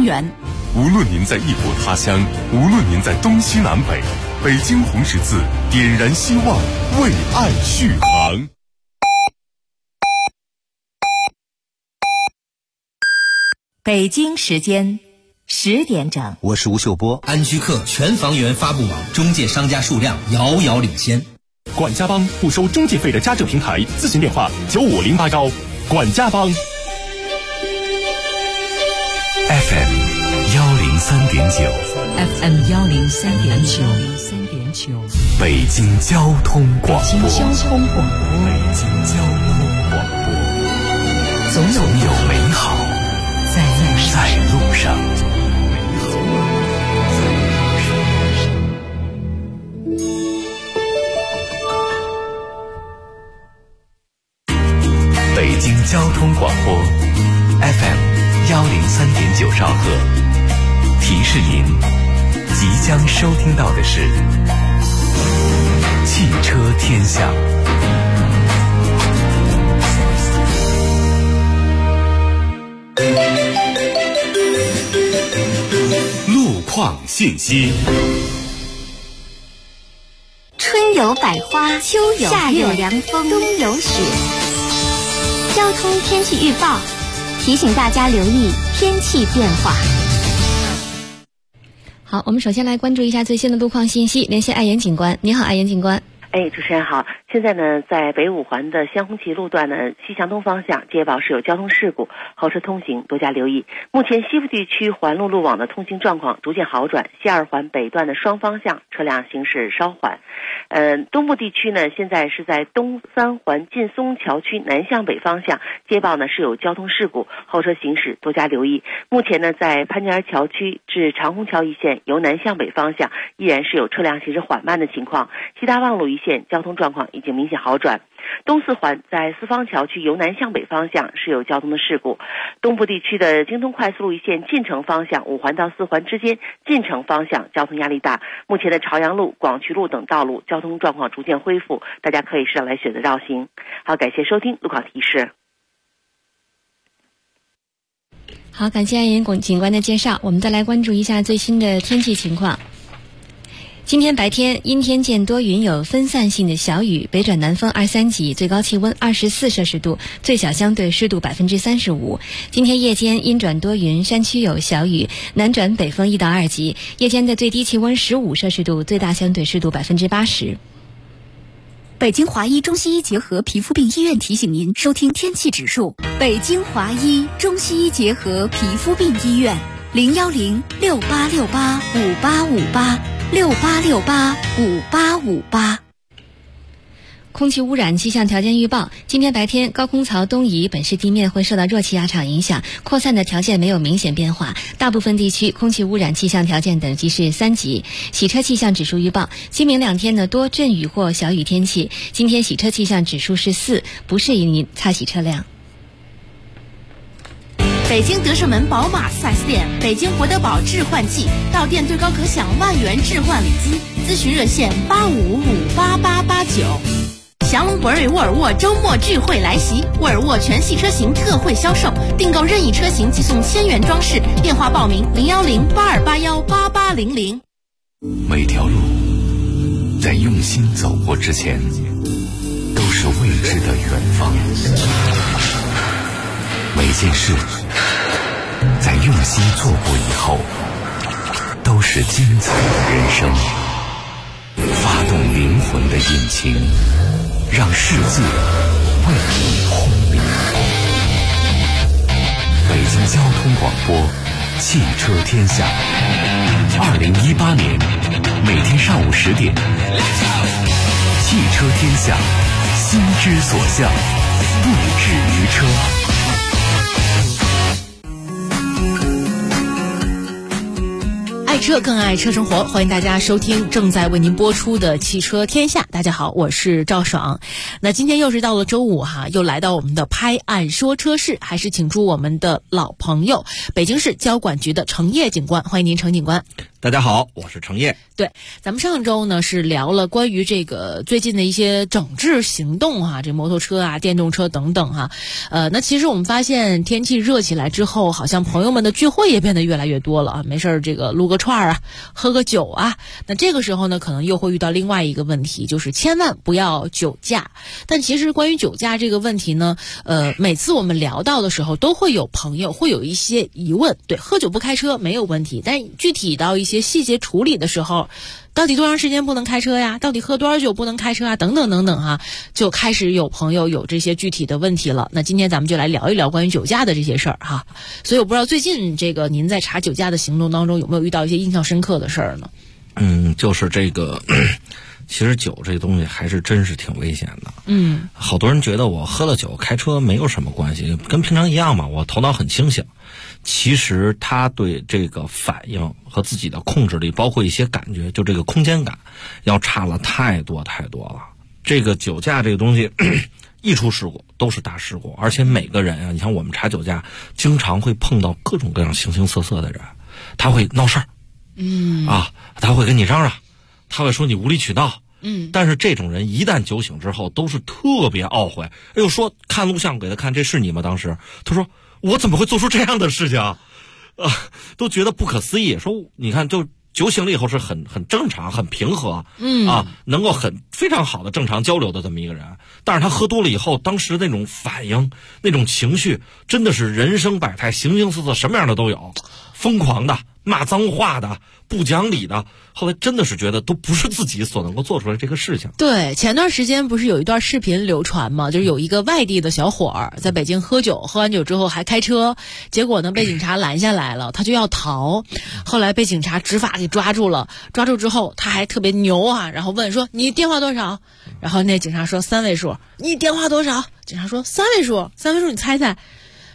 园。 无论您在异国他乡，无论您在东西南北，北京红十字点燃希望，为爱续航。 北京时间10点整， 我是吴秀波。 安居客全房源发布网中介商家数量遥遥领先。 管家帮不收中介费的家政平台，咨询电话9508管家帮。 FM 103.9 FM 103.9， 北京交通广播。 北京交通广播，总有美好在路上。 北京交通广播 FM 103.9兆赫，提示您即将收听到的是汽车天下。路况信息。 春有百花，秋有夏有凉风，冬有雪。交通天气预报提醒大家留意天气变化。 好，我们首先来关注一下最新的路况信息，连线爱言警官。你好，爱言警官。 主持人好。现在呢，在北五环的湘红旗路段呢，西向东方向接报是有交通事故，后车通行多加留意。目前西部地区环路路网的通行状况逐渐好转，西二环北段的双方向车辆行驶稍缓。东部地区呢，现在是在东三环劲松桥区南向北方向接报呢是有交通事故，后车行驶多加留意。目前呢，在潘家园桥区至长虹桥一线由南向北方向依然是有车辆行驶缓慢的情况，西大望路一线交通状况已经明显好转。东四环在四方桥区由南向北方向是有交通的事故。东部地区的京东快速路一线进城方向五环到四环之间进城方向交通压力大，目前的朝阳路、广渠路等道路交通状况逐渐恢复，大家可以适当来选择绕行。好，感谢收听路况提示。 好，感谢爱言警官的介绍。我们再来关注一下最新的天气情况。今天白天阴天见多云，有分散性的小雨，北转南风2-3级，最高气温24摄氏度，最小相对湿度35%。今天夜间阴转多云，山区有小雨，南转北风1到2级，夜间的最低气温15摄氏度，最大相对湿度80%。 北京华医中西医结合皮肤病医院提醒您收听天气指数。北京华医中西医结合皮肤病医院01068685858，68685858。 空气污染气象条件预报：今天白天，高空槽东移，本市地面会受到弱气压场影响，扩散的条件没有明显变化，大部分地区空气污染气象条件等级是3级。洗车气象指数预报：今明2天呢多阵雨或小雨天气，今天洗车气象指数是4，不适宜您擦洗车辆。 北京德胜门宝马 4S 店，北京博德堡置换季，到店最高可享1万元置换礼金，咨询热线85558889。祥龙博瑞沃尔沃周末聚会来袭，沃尔沃全系车型特惠销售，订购任意车型即送1000元装饰，电话报名01082818800。 每条路在用心走过之前，都是未知的远方。每件事在用心做过以后，都是精彩的人生。发动灵魂的引擎，让世界为你轰鸣。北京交通广播汽车天下，2018年每天上午10点，汽车天下，心之所向，不止于车。 爱车更爱车生活，欢迎大家收听正在为您播出的汽车天下。大家好，我是赵爽。那今天又是到了周五哈，又来到我们的拍案说车室，还是请出我们的老朋友北京市交管局的程烨警官，欢迎您程警官。 大家好，我是程烨。 对，咱们上周呢是聊了关于这个最近的一些整治行动哈，这摩托车啊、电动车等等哈。那其实我们发现天气热起来之后，好像朋友们的聚会也变得越来越多了啊。没事儿，这个撸个串啊，喝个酒啊。那这个时候呢，可能又会遇到另外一个问题，就是千万不要酒驾。但其实关于酒驾这个问题呢，每次我们聊到的时候，都会有朋友会有一些疑问。对，喝酒不开车没有问题，但具体到一些细节处理的时候，到底多长时间不能开车呀？到底喝多少酒不能开车啊？等等等等哈，就开始有朋友有这些具体的问题了。那今天咱们就来聊一聊关于酒驾的这些事儿哈。所以我不知道最近这个您在查酒驾的行动当中有没有遇到一些印象深刻的事儿呢？ 就是这个，其实酒这东西还是真是挺危险的。好多人觉得我喝了酒开车没有什么关系，跟平常一样嘛，我头脑很清醒。其实他对这个反应和自己的控制力，包括一些感觉，就这个空间感，要差了太多太多了。这个酒驾这个东西，一出事故都是大事故，而且每个人啊，你像我们查酒驾，经常会碰到各种各样形形色色的人，他会闹事儿，他会跟你嚷嚷，他会说你无理取闹。但是这种人一旦酒醒之后，都是特别懊悔。哎呦，说看录像给他看，这是你吗？当时他说我怎么会做出这样的事情啊？都觉得不可思议。说你看，就酒醒了以后是很正常、很平和，能够非常好的正常交流的这么一个人。但是他喝多了以后，当时那种反应、那种情绪，真的是人生百态、形形色色，什么样的都有，疯狂的、骂脏话的、不讲理的。后来真的是觉得都不是自己所能够做出来这个事情。 对，前段时间不是有一段视频流传吗？就是有一个外地的小伙儿在北京喝酒，喝完酒之后还开车，结果呢被警察拦下来了，他就要逃，后来被警察执法给抓住了。抓住之后他还特别牛啊，然后问说你电话多少？然后那警察说3位数。你电话多少？警察说3位数。3位数你猜猜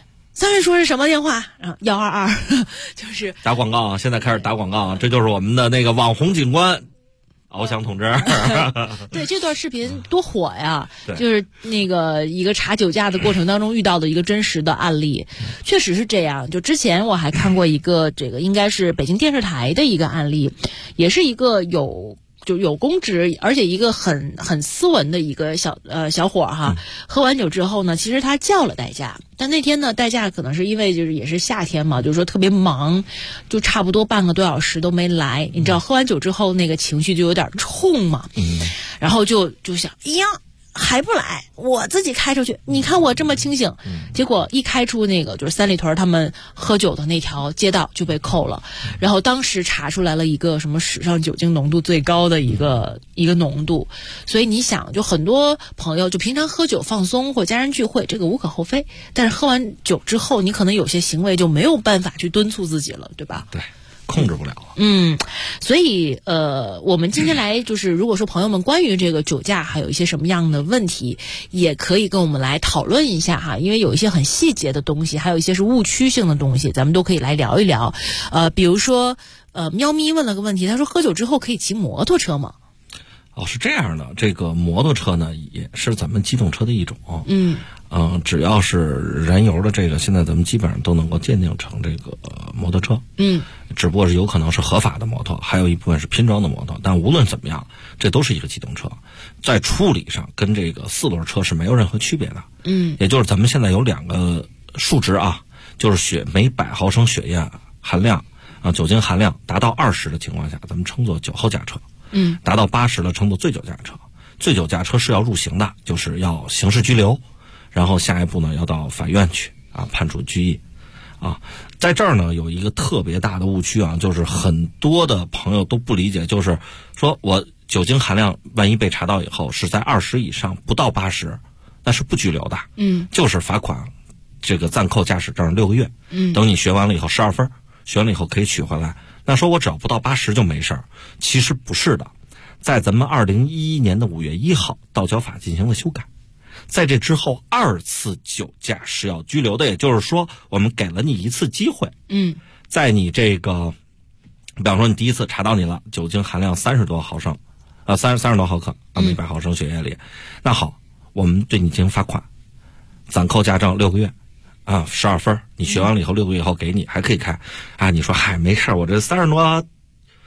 3位数是什么电话？122，就是打广告啊！现在开始打广告啊！这就是我们的那个网红警官翱翔同志。 对，这段视频多火呀！就是那个一个查酒驾的过程当中遇到的一个真实的案例，确实是这样。就之前我还看过一个这个应该是北京电视台的一个案例，也是一个有公职，而且一个很斯文的一个小伙哈，喝完酒之后呢，其实他叫了代驾，但那天呢，代驾可能是因为就是也是夏天嘛，就是说特别忙，就差不多半个多小时都没来。你知道，喝完酒之后那个情绪就有点冲嘛，然后就想，哎呀，还不来，我自己开出去，你看我这么清醒。结果一开出那个就是三里屯他们喝酒的那条街道就被扣了，然后当时查出来了一个什么史上酒精浓度最高的一个浓度。所以你想，就很多朋友就平常喝酒放松或家人聚会，这个无可厚非，但是喝完酒之后，你可能有些行为就没有办法去敦促自己了，对吧？ 对，控制不了。 所以我们今天来就是，如果说朋友们关于这个酒驾还有一些什么样的问题，也可以跟我们来讨论一下哈，因为有一些很细节的东西，还有一些是误区性的东西，咱们都可以来聊一聊。比如说喵咪问了个问题，他说喝酒之后可以骑摩托车吗？ 是这样的，这个摩托车呢也是咱们机动车的一种。只要是燃油的这个，现在咱们基本上都能够鉴定成这个摩托车。只不过是有可能是合法的摩托，还有一部分是拼装的摩托。但无论怎么样，这都是一个机动车，在处理上跟这个4轮车是没有任何区别的。也就是咱们现在有2个数值啊，就是每100毫升血液含量酒精含量达到20的情况下，咱们称作酒后驾车。达到80的称作醉酒驾车。醉酒驾车是要入刑的，就是要刑事拘留，然后下一步呢要到法院去判处拘役。在这儿呢有一个特别大的误区就是很多的朋友都不理解，就是说我酒精含量万一被查到以后是在20以上不到80，那是不拘留的。就是罚款，这个暂扣驾驶证6个月。等你学完了以后12分，学完了以后可以取回来。那说我只要不到80就没事儿，其实不是的。在咱们2011年的5月1号道交法进行了修改，在这之后2次酒驾是要拘留的，也就是说我们给了你1次机会。在你这个比方说你第一次查到你了，酒精含量30多毫升30多毫克每100毫升血液里，那好，我们对你进行罚款，暂扣驾照6个月12分，你学完了以后6个月以后给你还可以开你说嗨没事，我这30多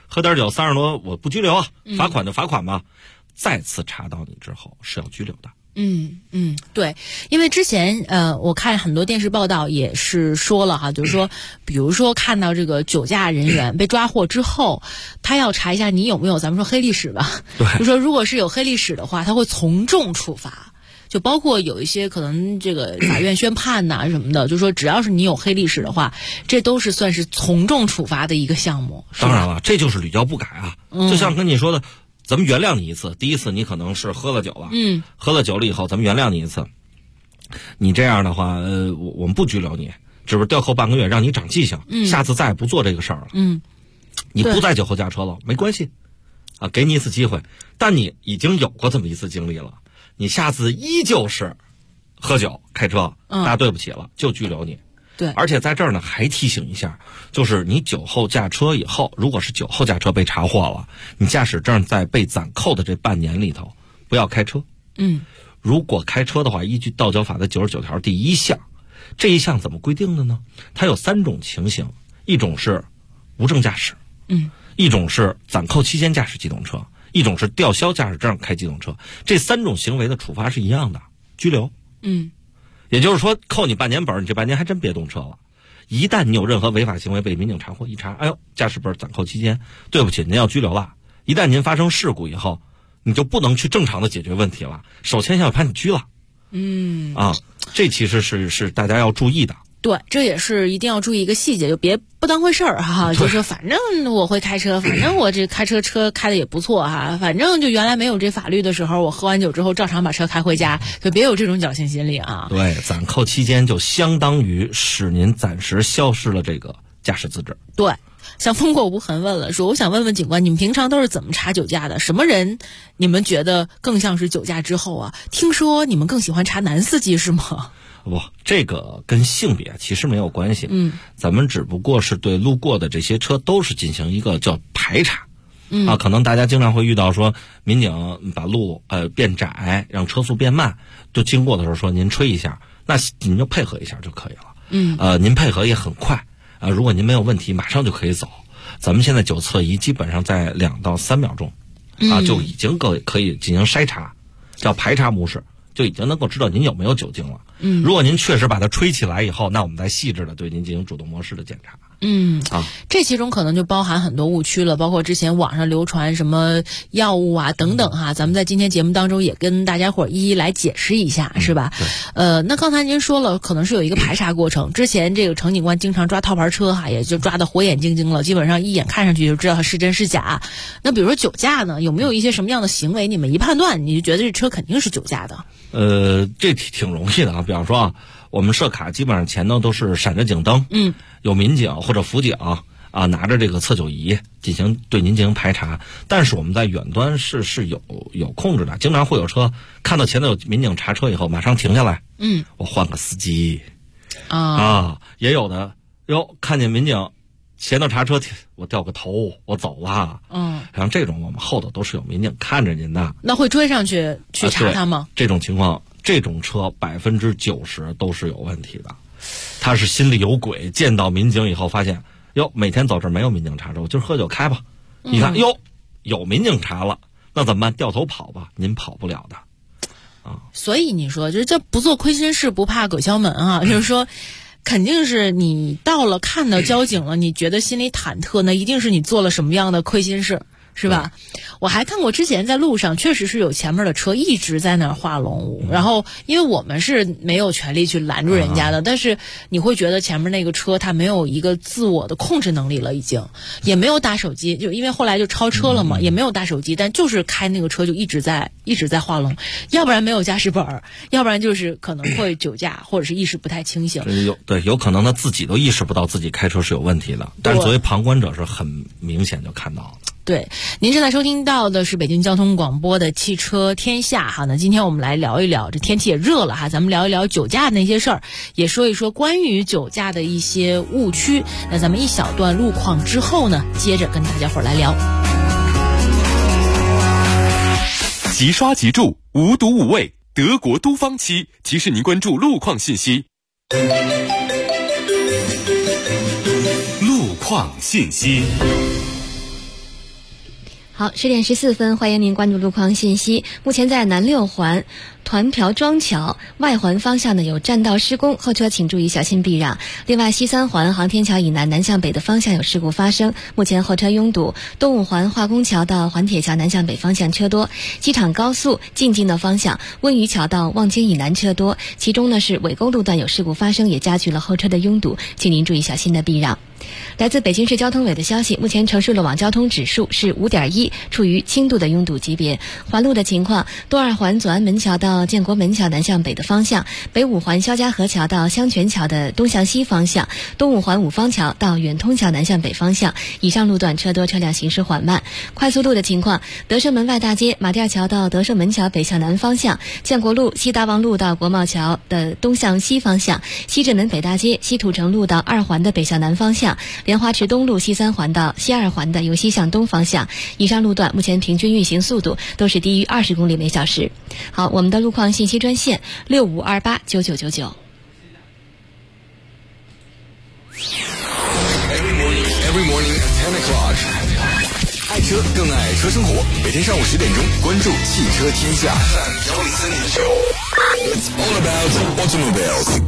喝点酒30多我不拘留啊，罚款就罚款吧。再次查到你之后是要拘留的。 对，因为之前我看很多电视报道也是说了哈，就是说，比如说看到这个酒驾人员被抓获之后，他要查一下你有没有咱们说黑历史吧，就说如果是有黑历史的话，他会从重处罚。就包括有一些可能这个法院宣判呐什么的，就说只要是你有黑历史的话，这都是算是从重处罚的一个项目。 当然了，这就是屡教不改啊。就像跟你说的，咱们原谅你一次，第一次你可能是喝了酒了，喝了酒了以后，咱们原谅你一次。你这样的话，我们不拘留你，只是吊扣半个月，让你长记性，下次再也不做这个事儿了。你不再酒后驾车了，没关系，啊，给你一次机会。但你已经有过这么一次经历了，你下次依旧是喝酒开车，那对不起了，就拘留你。 对， 而且在这儿呢，还提醒一下，就是你酒后驾车以后，如果是酒后驾车被查获了，你驾驶证在被暂扣的这半年里头，不要开车。如果开车的话，依据道交法的99条第1项，这一项怎么规定的呢？它有3种情形，一种是无证驾驶，一种是暂扣期间驾驶机动车，一种是吊销驾驶证开机动车。这3种行为的处罚是一样的，拘留。也就是说，扣你半年本，你这半年还真别动车了。一旦你有任何违法行为被民警查获，一查，哎呦，驾驶本暂扣期间，对不起，您要拘留了。一旦您发生事故以后，你就不能去正常的解决问题了，首先要把你拘了。这其实是大家要注意的。 对，这也是一定要注意一个细节，就别不当回事儿哈。就说反正我会开车，反正我这开车开的也不错哈，反正就原来没有这法律的时候，我喝完酒之后照常把车开回家，就别有这种侥幸心理啊。 对，暂扣期间就相当于使您暂时消失了这个驾驶资质。 对。像风过无痕问了，说我想问问警官，你们平常都是怎么查酒驾的？什么人你们觉得更像是酒驾之后啊？听说你们更喜欢查男司机是吗？ 不，这个跟性别其实没有关系。咱们只不过是对路过的这些车都是进行一个叫排查。可能大家经常会遇到说，民警把路变窄，让车速变慢，就经过的时候说您吹一下，那您就配合一下就可以了。您配合也很快。如果您没有问题，马上就可以走。咱们现在酒测仪基本上在2到3秒钟，就已经可以进行筛查，叫排查模式，就已经能够知道您有没有酒精了。如果您确实把它吹起来以后，那我们再细致的对您进行主动模式的检查。 这其中可能就包含很多误区了，包括之前网上流传什么药物啊等等哈，咱们在今天节目当中也跟大家伙一一来解释一下，是吧？那刚才您说了，可能是有一个排查过程。之前这个程警官经常抓套牌车哈，也就抓得火眼金睛了，基本上一眼看上去就知道它是真是假。那比如说酒驾呢，有没有一些什么样的行为，你们一判断你就觉得这车肯定是酒驾的？ 这挺容易的啊，比方说我们设卡基本上前头都是闪着警灯，有民警或者辅警拿着这个测酒仪对您进行排查。但是我们在远端是有控制的，经常会有车看到前头有民警查车以后马上停下来，我换个司机也有的看见民警前头查车，我掉个头我走了。像这种我们后头都是有民警看着您的。 那会追上去查他吗？ 这种情况，这种车90%都是有问题的。他是心里有鬼，见到民警以后发现，每天走这儿没有民警查着，我今儿喝酒开吧。你看，有民警查了，那怎么办？掉头跑吧，您跑不了的。 所以你说，就是这不做亏心事，不怕鬼敲门啊，就是说。肯定是你到了看到交警了，你觉得心里忐忑，那一定是你做了什么样的亏心事，是吧？我还看过之前在路上确实是有前面的车一直在那儿画龙舞，然后因为我们是没有权利去拦住人家的，但是你会觉得前面那个车他没有一个自我的控制能力了，已经也没有打手机，就因为后来就超车了嘛，也没有打手机，但就是开那个车就一直在画龙，要不然没有驾驶本，要不然就是可能会酒驾或者是意识不太清醒。 有可能他自己都意识不到自己开车是有问题的，但是作为旁观者是很明显就看到了。 对，您正在收听到的是北京交通广播的汽车天下哈。那今天我们来聊一聊，这天气也热了哈，咱们聊一聊酒驾的那些事儿，也说一说关于酒驾的一些误区。那咱们一小段路况之后呢，接着跟大家伙来聊。 即刷即注，无毒无味，德国都方漆提示您关注路况信息。路况信息。 好，10点14分，欢迎您关注路况信息。目前在南六环团瓢庄桥外环方向呢有占道施工，后车请注意小心避让。另外，西三环航天桥以南南向北的方向有事故发生，目前后车拥堵。东五环化工桥到环铁桥南向北方向车多。机场高速进京的方向，温榆桥到望京以南车多，其中呢是纬沟路段有事故发生，也加剧了后车的拥堵，请您注意小心的避让。来自北京市交通委的消息，目前城市路网交通指数是5.1，处于轻度的拥堵级别。环路的情况，东二环左安门桥到建国门桥南向北的方向，北五环肖家河桥到香泉桥的东向西方向，东五环五方桥到远通桥南向北方向，以上路段车多，车辆行驶缓慢。快速路的情况，德胜门外大街马甸桥到德胜门桥北向南方向，建国路西达王路到国贸桥的东向西方向，西直门北大街西土城路到二环的北向南方向，莲花池东路西三环到西二环的由西向东方向，以上路段目前平均运行速度都是低于20公里每小时。好，我们的路况信息专线65289999。 Every morning at 10 o'clock. 爱车更爱车生活，每天上午10点钟，关注汽车天下。It's all about automobiles.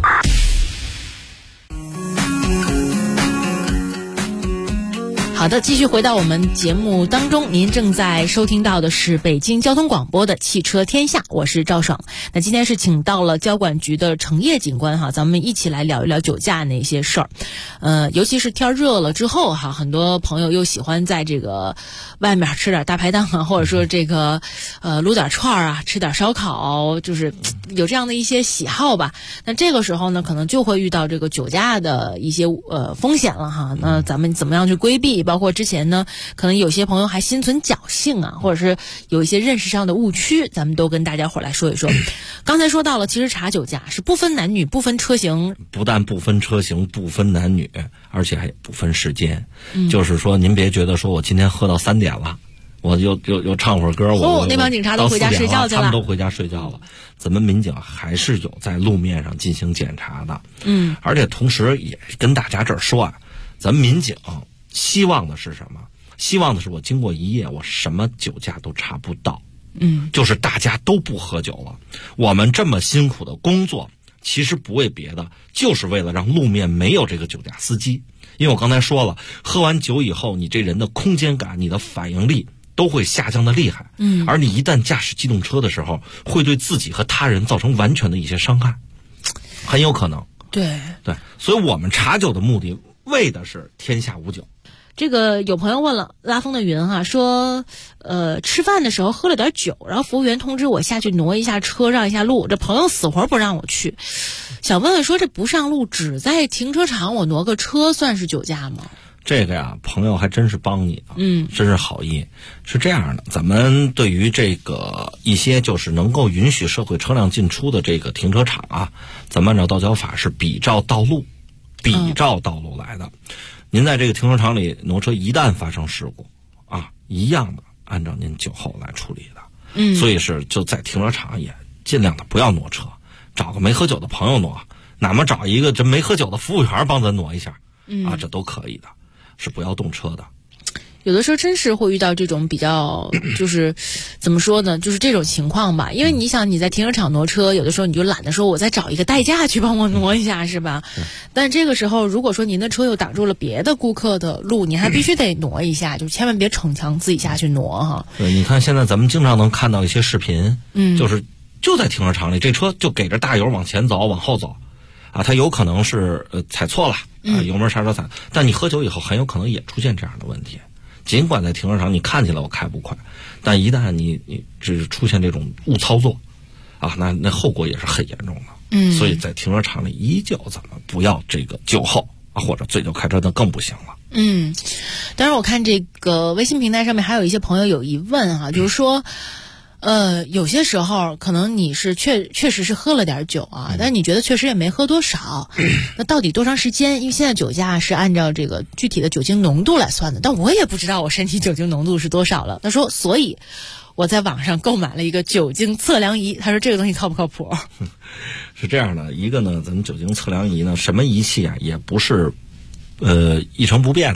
好的，继续回到我们节目当中，您正在收听到的是北京交通广播的汽车天下，我是赵爽。那今天是请到了交管局的程烨警官哈，咱们一起来聊一聊酒驾那些事儿。尤其是天热了之后哈，很多朋友又喜欢在这个外面吃点大排档啊，或者说这个撸点串啊，吃点烧烤，就是有这样的一些喜好吧。那这个时候呢，可能就会遇到这个酒驾的一些风险了哈。那咱们怎么样去规避？包括之前呢，可能有些朋友还心存侥幸啊，或者是有一些认识上的误区，咱们都跟大家伙来说一说。刚才说到了，其实查酒驾是不分男女、不分车型， 不但不分车型、不分男女，而且还不分时间。就是说，您别觉得说我今天喝到3点了，我又唱会儿歌， 那帮警察都回家睡觉去了， 他们都回家睡觉了。咱们民警还是有在路面上进行检查的。而且同时也跟大家这儿说啊，咱们民警希望的是什么？希望的是我经过一夜，我什么酒驾都查不到。就是大家都不喝酒了。我们这么辛苦的工作，其实不为别的，就是为了让路面没有这个酒驾司机。因为我刚才说了，喝完酒以后，你这人的空间感、你的反应力都会下降的厉害。而你一旦驾驶机动车的时候，会对自己和他人造成完全的一些伤害，很有可能。 对， 所以我们查酒的目的，为的是天下无酒。 这个有朋友问了，拉风的云哈说，吃饭的时候喝了点酒，然后服务员通知我下去挪一下车，让一下路，这朋友死活不让我去。想问问说，这不上路只在停车场我挪个车算是酒驾吗？ 这个呀，朋友还真是帮你，真是好意。是这样的，咱们对于这个一些就是能够允许社会车辆进出的这个停车场啊，咱们按照道交法是比照道路来的。您在这个停车场里挪车，一旦发生事故啊，一样的按照您酒后来处理的。所以是就在停车场也尽量的不要挪车，找个没喝酒的朋友挪，哪怕找一个这没喝酒的服务员帮咱挪一下，啊，这都可以的，是不要动车的。 有的时候真是会遇到这种比较，就是怎么说呢，就是这种情况吧。因为你想你在停车场挪车，有的时候你就懒得说我再找一个代驾去帮我挪一下，是吧？但这个时候如果说您的车又挡住了别的顾客的路，你还必须得挪一下，就千万别逞强自己下去挪哈。 对，你看现在咱们经常能看到一些视频，就在停车场里，这车就给着大油往前走往后走啊，他有可能是踩错了啊，油门刹车踩，但你喝酒以后很有可能也出现这样的问题。尽管在停车场你看起来我开不快，但一旦你只出现这种误操作啊，那后果也是很严重的。所以在停车场里依旧咱们不要这个酒后啊或者醉酒开车，那更不行了。 当然我看这个微信平台上面还有一些朋友有疑问哈，就是说有些时候可能你是确实是喝了点酒啊，但你觉得确实也没喝多少，那到底多长时间？因为现在酒驾是按照这个具体的酒精浓度来算的，但我也不知道我身体酒精浓度是多少了。他说，所以我在网上购买了一个酒精测量仪，他说这个东西靠不靠谱？ 是这样的，一个呢，咱们酒精测量仪呢，什么仪器啊，也不是一成不变的。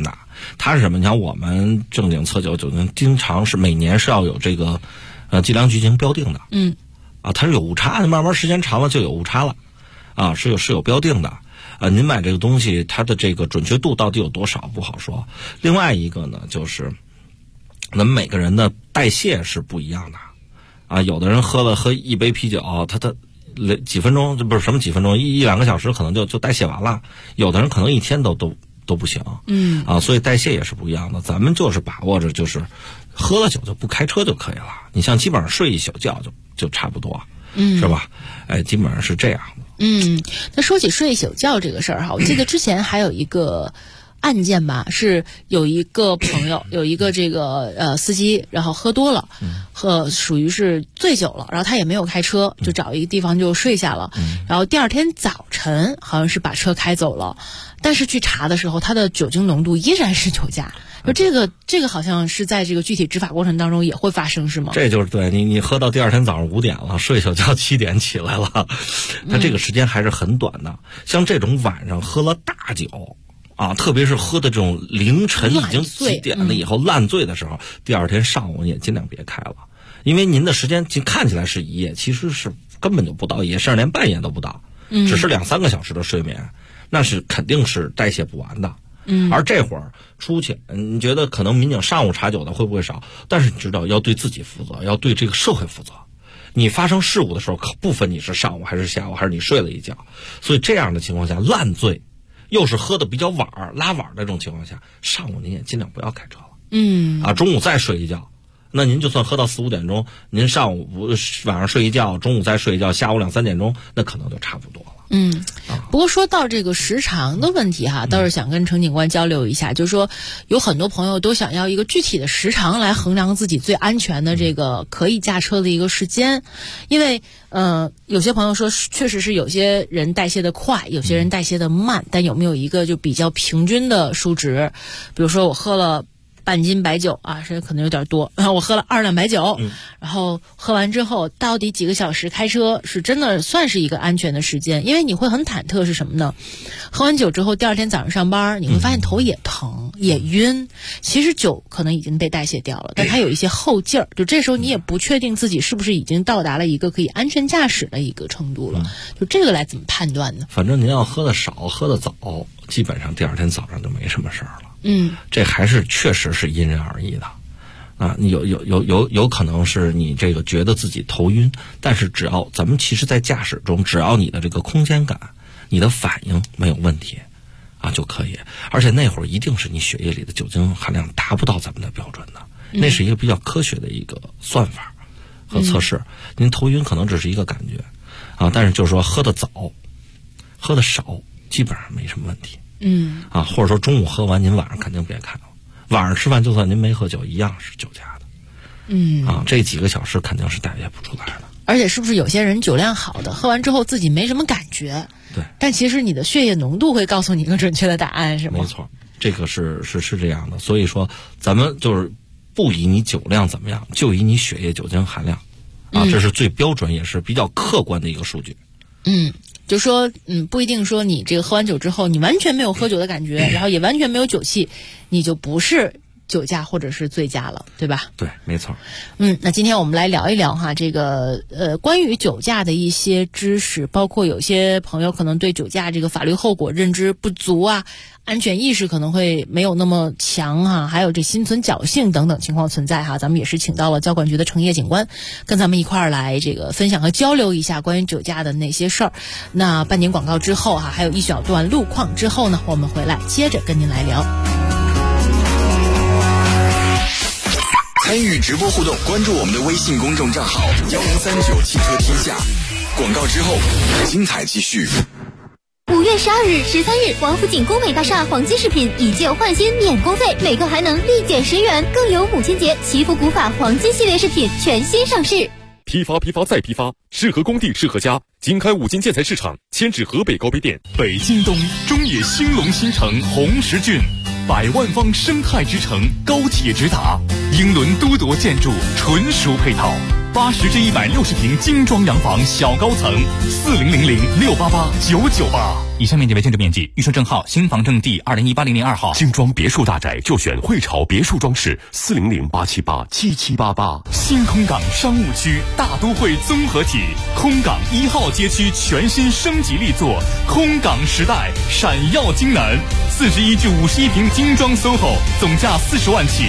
它是什么？你看我们正经测酒精经常是每年是要有这个计量局进行标定的。它是有误差的，慢慢时间长了就有误差了。是有标定的。您买这个东西它的这个准确度到底有多少不好说。另外一个呢，就是咱们每个人的代谢是不一样的。有的人喝一杯啤酒，他几分钟，这不是什么几分钟，一两个小时可能就代谢完了。有的人可能一天都不行。所以代谢也是不一样的。咱们就是把握着，就是喝了酒就不开车就可以了。你像基本上睡一宿觉就差不多，是吧？基本上是这样的。 那说起睡一宿觉这个事儿哈，我记得之前还有一个案件吧，是有一个朋友有一个这个司机，然后喝多了，属于是醉酒了，然后他也没有开车，就找一个地方就睡下了。然后第二天早晨好像是把车开走了，但是去查的时候，他的酒精浓度依然是酒驾。就这个好像是在这个具体执法过程当中也会发生，是吗？ 这就是对你喝到第二天早上5点了，睡宿觉7点起来了，它这个时间还是很短的。像这种晚上喝了大酒特别是喝的这种凌晨已经几点了以后烂醉的时候，第二天上午也尽量别开了，因为您的时间看起来是一夜，其实是根本就不到一夜，甚至连半夜都不到，只是2-3个小时的睡眠，那是肯定是代谢不完的。而这会儿出去，你觉得可能民警上午查酒的会不会少？但是你知道要对自己负责，要对这个社会负责。你发生事故的时候，可不分你是上午还是下午，还是你睡了一觉。所以这样的情况下，烂醉又是喝的比较晚拉晚的这种情况下，上午您也尽量不要开车了。中午再睡一觉，那您就算喝到4-5点钟，您晚上睡一觉，中午再睡一觉，下午2-3点钟，那可能就差不多了。 不过说到这个时长的问题倒是想跟程警官交流一下，就是说有很多朋友都想要一个具体的时长来衡量自己最安全的这个可以驾车的一个时间，因为有些朋友说确实是有些人代谢的快，有些人代谢的慢，但有没有一个就比较平均的数值？比如说我喝了半斤白酒这可能有点多，然后我喝了2两白酒，然后喝完之后到底几个小时开车是真的算是一个安全的时间？因为你会很忐忑是什么呢？喝完酒之后第二天早上上班，你会发现头也疼也晕，其实酒可能已经被代谢掉了，但它有一些后劲儿，就这时候你也不确定自己是不是已经到达了一个可以安全驾驶的一个程度了。就这个来怎么判断呢？ 反正您要喝的少喝的早，基本上第二天早上就没什么事儿了。这还是确实是因人而异的有可能是你这个觉得自己头晕，但是只要咱们其实在驾驶中，只要你的这个空间感，你的反应没有问题就可以。而且那会儿一定是你血液里的酒精含量达不到咱们的标准的，那是一个比较科学的一个算法和测试。您头晕可能只是一个感觉但是就是说喝的早喝的少基本上没什么问题。或者说中午喝完，您晚上肯定别开了。晚上吃饭，就算您没喝酒，一样是酒驾的。这几个小时肯定是代谢不出来的。 而且是不是有些人酒量好的，喝完之后自己没什么感觉？ 对。 但其实你的血液浓度会告诉你一个准确的答案，是吗？ 没错，这个是这样的。所以说，咱们就是不以你酒量怎么样，就以你血液酒精含量这是最标准也是比较客观的一个数据。 就说不一定说你这个喝完酒之后你完全没有喝酒的感觉，然后也完全没有酒气，你就不是酒驾或者是醉驾了，对吧？ 对，没错。 那今天我们来聊一聊这个关于酒驾的一些知识，包括有些朋友可能对酒驾这个法律后果认知不足安全意识可能会没有那么强还有这心存侥幸等等情况存在咱们也是请到了交管局的程烨警官，跟咱们一块儿来这个分享和交流一下关于酒驾的那些事儿。那半点广告之后还有一小段路况之后呢，我们回来接着跟您来聊。 参与直播互动，关注我们的微信公众账号1039汽车天下。广告之后，精彩继续。 5月12日、13日，王府井工美大厦黄金饰品以旧换新免工费，每个还能立减10元，更有母亲节祈福古法黄金系列饰品全新上市。 批发再批发，适合工地适合家。经开5金建材市场迁至河北高碑店。北京东中野兴隆新城红石郡，100万方生态之城，高铁直达，英伦都铎建筑，纯熟配套，80至160平精装洋房小高层，4000-688-998。 以下面积为建筑面积，预售证号新房证第2018-002号。 精装别墅大宅就选汇潮别墅装饰，400-878-7788。 新空港商务区大都会综合体，空港1号街区全新升级力作，空港时代闪耀京南，41至51平精装 SOHO， 总价40万起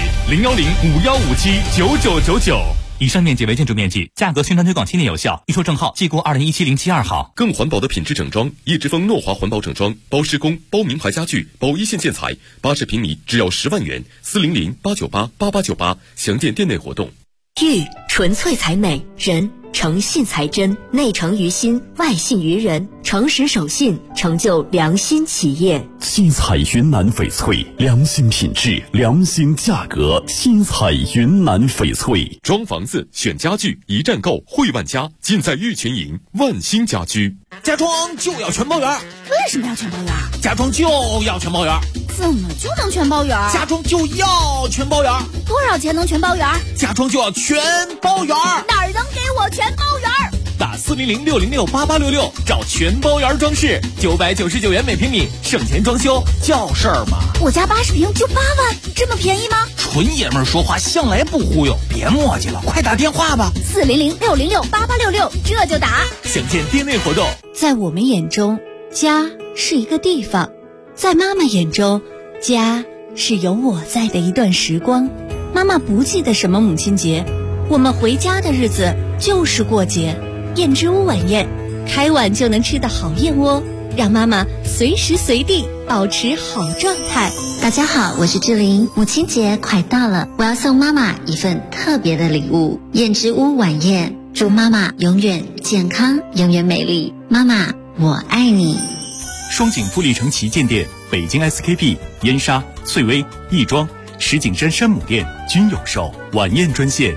，010-5157-9999。以上面积为建筑面积，价格宣传推广7年有效，预售证号记过2017-072号。 更环保的品质整装，叶之峰诺华环保整装，包施工、包名牌家具、包一线建材，80平米只要10万元，400-898-8898，详见店内活动。 玉纯粹才美，人诚信才真，内诚于心，外信于人，诚实守信，成就良心企业。 新彩云南翡翠，良心品质，良心价格。新彩云南翡翠， 装房子选家具，一站购汇万家，尽在玉泉营万兴家居。 家装就要全包圆。 为什么要全包圆？ 家装就要全包圆。 怎么就能全包圆？ 家装就要全包圆。 多少钱能全包圆？ 家装就要全包圆。 哪儿能给我全包圆？ 打400-606-8866找全包圆装饰，999元每平米，省钱装修叫事儿吗？ 我家80平就8万，这么便宜吗？ 纯爷们儿说话向来不忽悠，别磨叽了，快打电话吧。 400-606-8866，这就打。 详见店内活动。 在我们眼中，家是一个地方；在妈妈眼中，家是有我在的一段时光。妈妈不记得什么母亲节，我们回家的日子就是过节。燕之屋晚宴，开碗就能吃的好燕窝，让妈妈随时随地保持好状态。 大家好，我是志玲，母亲节快到了，我要送妈妈一份特别的礼物——燕之屋晚宴，祝妈妈永远健康，永远美丽。妈妈，我爱你。 双井富力城旗舰店、北京 SKP、燕莎、翠微、亦庄、石景山山姆店均有售。晚宴专线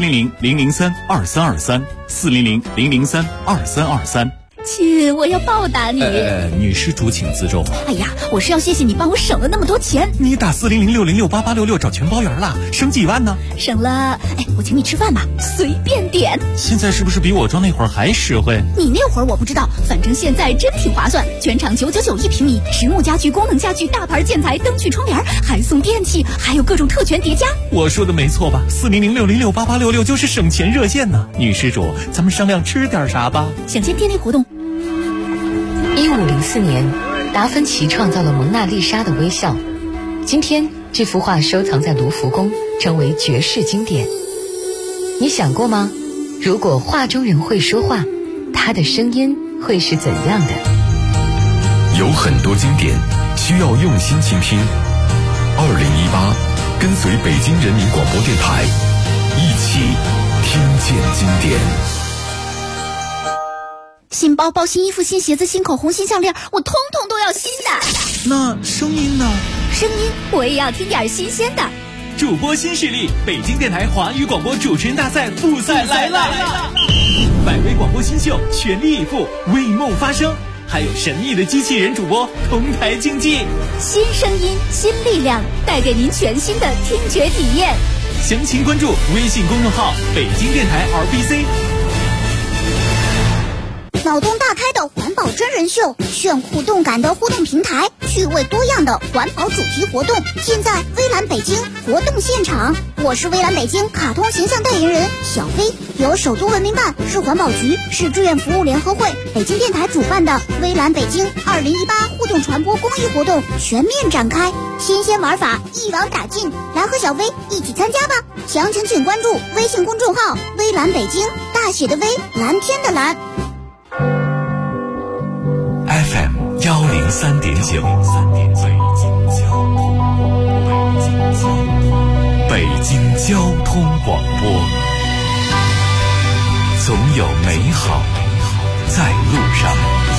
400-003-2323，400-003-2323。 亲，我要报答你。 女施主请自重。 哎呀，我是要谢谢你帮我省了那么多钱。 你打400-606-8866找全包圆了，省几万呢？ 省了，我请你吃饭吧，随便点。 现在是不是比我装那会儿还实惠？ 你那会儿我不知道，反正现在真挺划算。全场999一平米，实木家具、功能家具、大牌建材、灯具、窗帘，还送电器，还有各种特权叠加。 我说的没错吧？400-606-8866就是省钱热线呢。女施主，咱们商量吃点啥吧？ 详见店内活动。 1504年，达芬奇创造了蒙娜丽莎的微笑。今天，这幅画收藏在卢浮宫，成为绝世经典。你想过吗？如果画中人会说话，他的声音会是怎样的？ 有很多经典需要用心倾听。2018，跟随北京人民广播电台，一起听见经典。 新包包、新衣服、新鞋子、新口红、新项链，我通通都要新的。 那声音呢？ 声音我也要听点新鲜的。 主播新势力，北京电台华语广播主持人大赛复赛来了！100位广播新秀全力以赴，为梦发声，还有神秘的机器人主播同台竞技。 新声音，新力量，带给您全新的听觉体验。 详情关注微信公众号北京电台 RBC。 脑洞大开的环保真人秀，炫酷动感的互动平台，趣味多样的环保主题活动，尽在微蓝北京活动现场。我是微蓝北京卡通形象代言人小飞，由首都文明办、市环保局、市志愿服务联合会、北京电台主办的微蓝北京2018互动传播公益活动全面展开，新鲜玩法一网打尽，来和小飞一起参加吧！详情请关注微信公众号微蓝北京，大写的微，蓝天的蓝。 FM 103.9，北京交通广播，总有美好在路上。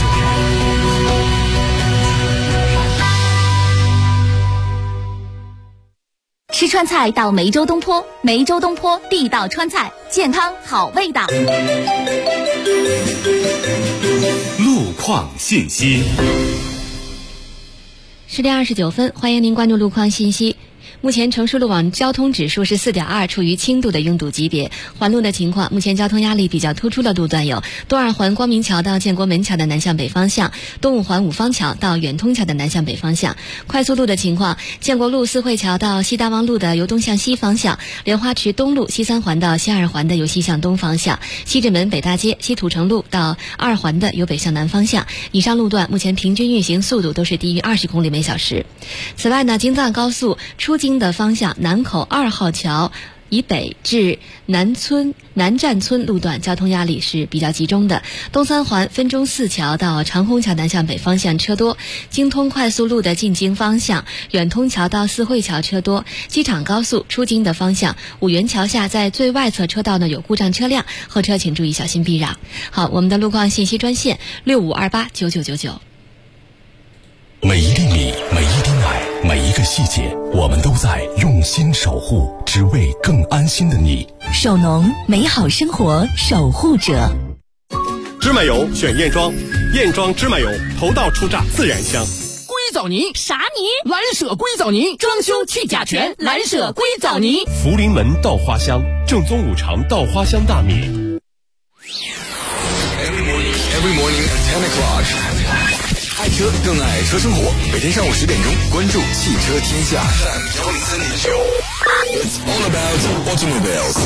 吃川菜到梅州东坡，梅州东坡地道川菜，健康好味道。 路况信息。 10点29分，欢迎您关注路况信息。 目前城市路网交通指数是4.2，处于轻度的拥堵级别。环路的情况，目前交通压力比较突出的路段有东二环光明桥到建国门桥的南向北方向，东五环五方桥到远通桥的南向北方向。快速路的情况，建国路四惠桥到西大望路的由东向西方向，莲花池东路西三环到西二环的由西向东方向，西直门北大街西土城路到二环的由北向南方向。以上路段目前平均运行速度都是低于20公里每小时。此外呢，京藏高速出京的方向，南口2号桥以北至南站村路段交通压力是比较集中的。东三环分钟寺桥到长虹桥南向北方向车多。京通快速路的进京方向，远通桥到四惠桥车多。机场高速出京的方向，五原桥下在最外侧车道呢有故障车辆，后车请注意小心避让。好，我们的路况信息专线65289999。 每一粒米，每一滴奶，每一个细节，我们都在用心守护，只为更安心的你。 首农，美好生活守护者。 芝麻油选燕庄，燕庄芝麻油头道出榨自然香。 硅藻泥啥泥？蓝舍硅藻泥，装修去甲醛，蓝舍硅藻泥。 福临门稻花香，正宗五常稻花香大米。 Every morning at 10 o'clock。爱车更爱车生活，每天上午10点钟关注汽车天下。It's all about automobiles。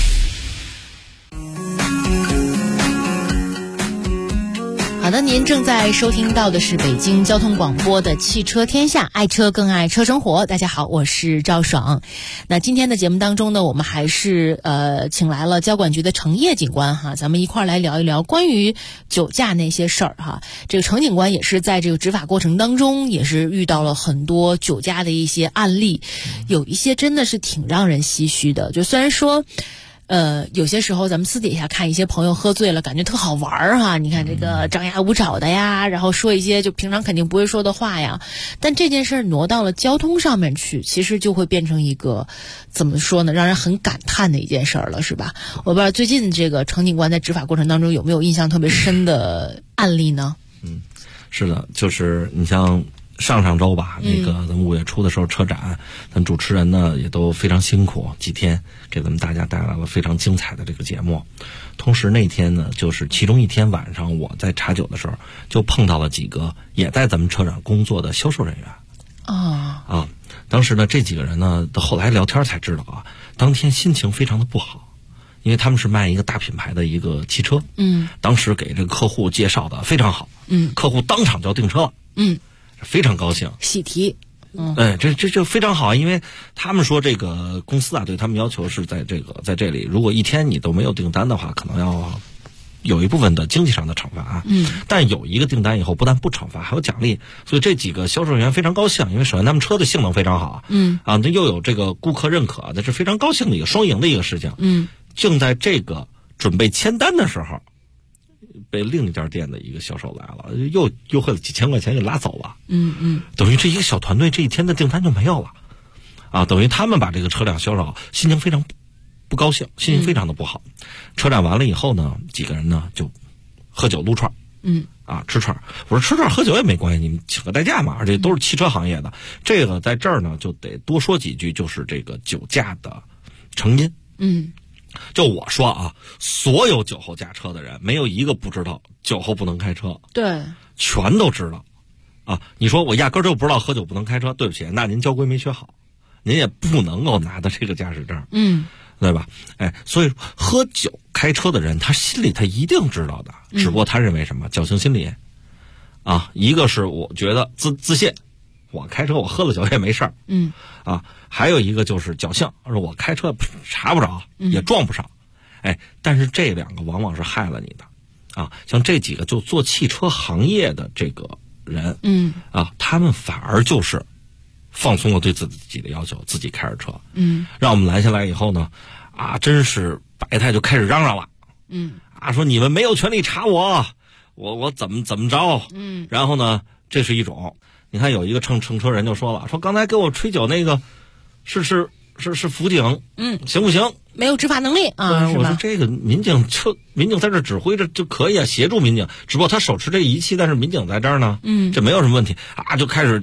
好的，您正在收听到的是北京交通广播的汽车天下，爱车更爱车生活。大家好，我是赵爽。那今天的节目当中呢，我们还是请来了交管局的程烨警官哈，咱们一块儿来聊一聊关于酒驾那些事儿哈。这个程警官也是在这个执法过程当中，也是遇到了很多酒驾的一些案例，有一些真的是挺让人唏嘘的。就虽然说有些时候咱们私底下看一些朋友喝醉了，感觉特好玩哈。你看这个张牙舞爪的呀，然后说一些就平常肯定不会说的话呀。但这件事挪到了交通上面去，其实就会变成一个怎么说呢，让人很感叹的一件事了，是吧？我不知道最近这个程警官在执法过程当中有没有印象特别深的案例呢？ 是的，就是你像上周吧，那个咱们5月初的时候车展，咱主持人呢也都非常辛苦，几天给咱们大家带来了非常精彩的这个节目。同时那天呢，就是其中一天晚上我在查酒的时候，就碰到了几个也在咱们车展工作的销售人员。当时呢这几个人呢，后来聊天才知道啊，当天心情非常的不好。因为他们是卖一个大品牌的一个汽车，当时给这个客户介绍的非常好，客户当场就订车了，非常高兴， 喜提， 这非常好，因为他们说这个公司啊，对他们要求是在这里，如果一天你都没有订单的话，可能要有一部分的经济上的惩罚，但有一个订单以后，不但不惩罚，还有奖励，所以这几个销售人员非常高兴，因为首先他们车的性能非常好，那又有这个顾客认可，那是非常高兴的一个双赢的一个事情，正在这个准备签单的时候，被另一家店的一个销售来了，又汇了几千块钱给拉走了，等于这一个小团队这一天的订单就没有了，等于他们把这个车辆销售，心情非常不高兴，心情非常的不好。车展完了以后呢，几个人呢就喝酒撸串，吃串。我说吃串喝酒也没关系，你们请个代驾嘛，而且都是汽车行业的。这个在这儿呢就得多说几句，就是这个酒驾的成因。就我说啊，所有酒后驾车的人，没有一个不知道酒后不能开车， 对， 全都知道啊。你说我压根就不知道喝酒不能开车，对不起，那您交规没学好，您也不能够拿到这个驾驶证，对吧？所以喝酒开车的人，他心里他一定知道的，只不过他认为什么侥幸心理啊，一个是我觉得自信，我开车我喝了酒也没事儿，还有一个就是侥幸，说我开车查不着，也撞不上，但是这两个往往是害了你的，像这几个就做汽车行业的这个人，他们反而就是放松了对自己的要求，自己开着车，让我们拦下来以后呢，真是白太就开始嚷嚷了，说你们没有权利查我怎么着，然后呢，这是一种，你看有一个乘车人就说了，说刚才给我吹酒那个是辅警，行不行？ 没有执法能力啊，是吧？ 我说这个民警在这指挥着就可以协助民警，只不过他手持这仪器，但是民警在这儿呢，这没有什么问题就开始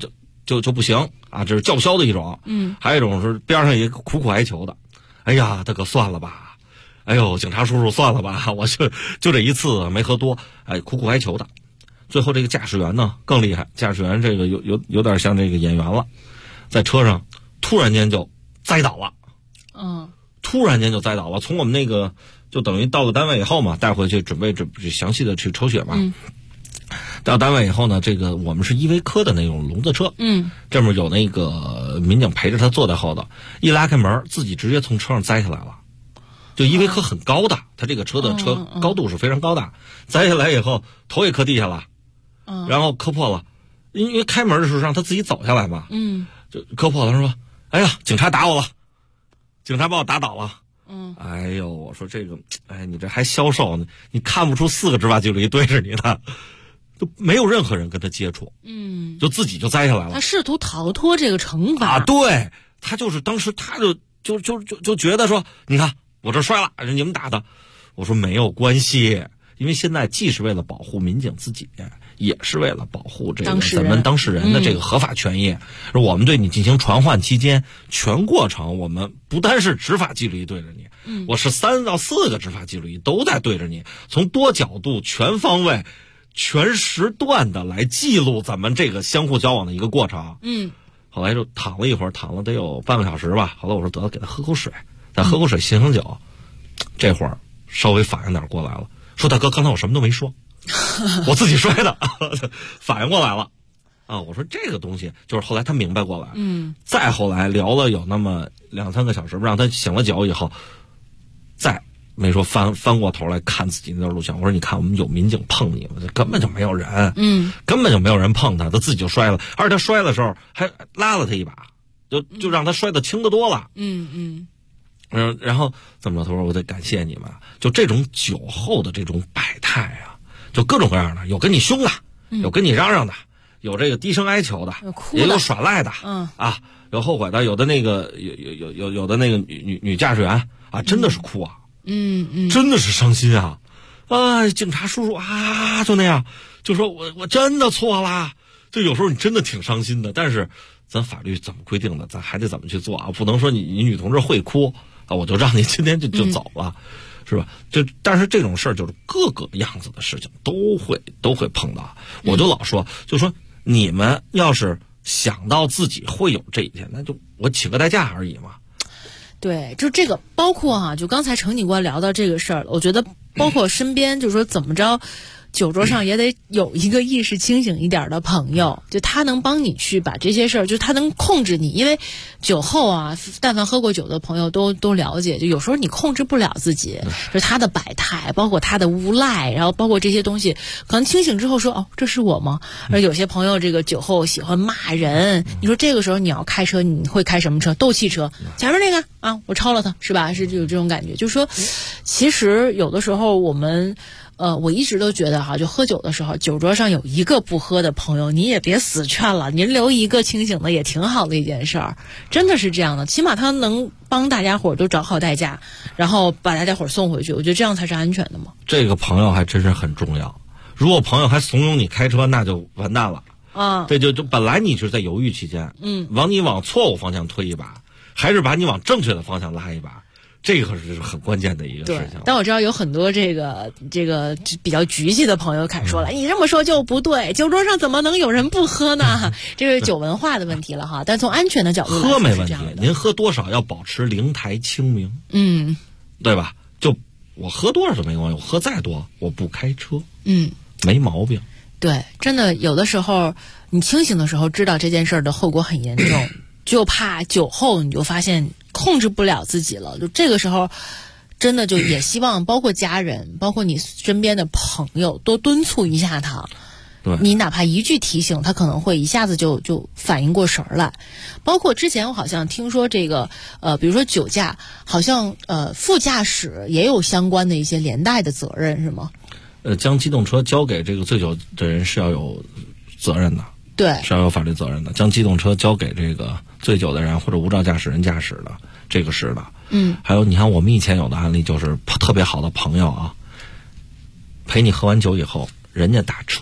就不行啊，这是叫嚣的一种。还有一种是边上一个苦苦哀求的，哎呀，大哥算了吧，哎呦，警察叔叔算了吧，我就这一次没喝多，哎，苦苦哀求的。最后这个驾驶员呢更厉害，驾驶员这个有点像这个演员了，在车上突然间就栽倒了。突然间就栽倒了。从我们那个就等于到了单位以后嘛，带回去准备详细的去抽血嘛。到单位以后呢，这个我们是依维柯的那种笼子车，这面有那个民警陪着他坐在后头，一拉开门，自己直接从车上栽下来了。就依维柯很高的，他这个车的车高度是非常高的，栽下来以后头也磕地下了，然后磕破了，因为开门的时候让他自己走下来嘛，就磕破了，说：“哎呀，警察打我了，警察把我打倒了。”哎呦，我说这个，哎，你这还销售呢？你看不出4个执法纪律对着你的，就没有任何人跟他接触，就自己就栽下来了。 他试图逃脱这个惩罚啊，对，他就是当时他就觉得说，你看我这摔了，你们打的，我说没有关系，因为现在既是为了保护民警自己，也是为了保护这个咱们当事人的这个合法权益。我们对你进行传唤期间，全过程我们不单是执法纪律仪对着你，我是3到4个执法纪律仪都在对着你，从多角度、全方位、全时段的来记录咱们这个相互交往的一个过程。后来就躺了一会儿，躺了得有半个小时吧。后来我说得了，给他喝口水，再喝口水醒醒酒。这会儿稍微反应点过来了，说大哥，刚才我什么都没说。我自己摔的，反应过来了啊！我说这个东西就是后来他明白过来，再后来聊了有那么2、3个小时，让他醒了酒以后，再没说翻过头来看自己那段录像。我说你看，我们有民警碰你们，根本就没有人，根本就没有人碰他，他自己就摔了，而且他摔的时候还拉了他一把，就让他摔得轻得多了。然后怎么着？他说我得感谢你们，就这种酒后的这种百态啊。就各种各样的，有跟你凶的，有跟你嚷嚷的，有这个低声哀求的，也有耍赖的，有后悔的，有的那个有的那个女驾驶员啊，真的是哭啊，真的是伤心啊，警察叔叔啊，就那样，就说我真的错了，就有时候你真的挺伤心的，但是咱法律怎么规定的，咱还得怎么去做啊，不能说你女同志会哭啊，我就让你今天就走了。是吧？但是这种事儿就是各个样子的事情都会碰到。我就老说，就说你们要是想到自己会有这一天，那就我请个代驾而已嘛。 对，就这个，包括就刚才程警官聊到这个事儿了，我觉得包括身边，就是说怎么着。酒桌上也得有一个意识清醒一点的朋友，就他能帮你去把这些事儿，就他能控制你。因为酒后啊，但凡喝过酒的朋友都了解，就有时候你控制不了自己，就是他的百态，包括他的无赖，然后包括这些东西，可能清醒之后说哦，这是我吗？而有些朋友这个酒后喜欢骂人，你说这个时候你要开车，你会开什么车？斗气车，前面那个啊，我超了他，是吧？是有这种感觉，就是说，其实有的时候我们。我一直都觉得哈，就喝酒的时候，酒桌上有一个不喝的朋友，你也别死劝了，您留一个清醒的也挺好的一件事儿，真的是这样的，起码他能帮大家伙都找好代驾，然后把大家伙送回去，我觉得这样才是安全的嘛。 这个朋友还真是很重要，如果朋友还怂恿你开车，那就完蛋了啊！这就本来你是在犹豫期间，往错误方向推一把，还是把你往正确的方向拉一把。这个是很关键的一个事情。 但我知道有很多这个比较局气的朋友开始说了，你这么说就不对，酒桌上怎么能有人不喝呢？这是酒文化的问题了哈。但从安全的角度来说， 喝没问题，您喝多少要保持灵台清明，对吧？就我喝多少都没关系，我喝再多我不开车，没毛病。 对，真的有的时候你清醒的时候知道这件事儿的后果很严重，就怕酒后你就发现控制不了自己了，就这个时候真的就也希望包括家人包括你身边的朋友多敦促一下他，你哪怕一句提醒他可能会一下子就反应过神来。包括之前我好像听说这个比如说酒驾，好像副驾驶也有相关的一些连带的责任是吗？ 将机动车交给这个醉酒的人是要有责任的， 对， 是要有法律责任的。将机动车交给这个醉酒的人或者无照驾驶人驾驶的，这个是的。还有你看我们以前有的案例就是特别好的朋友啊，陪你喝完酒以后，人家打车，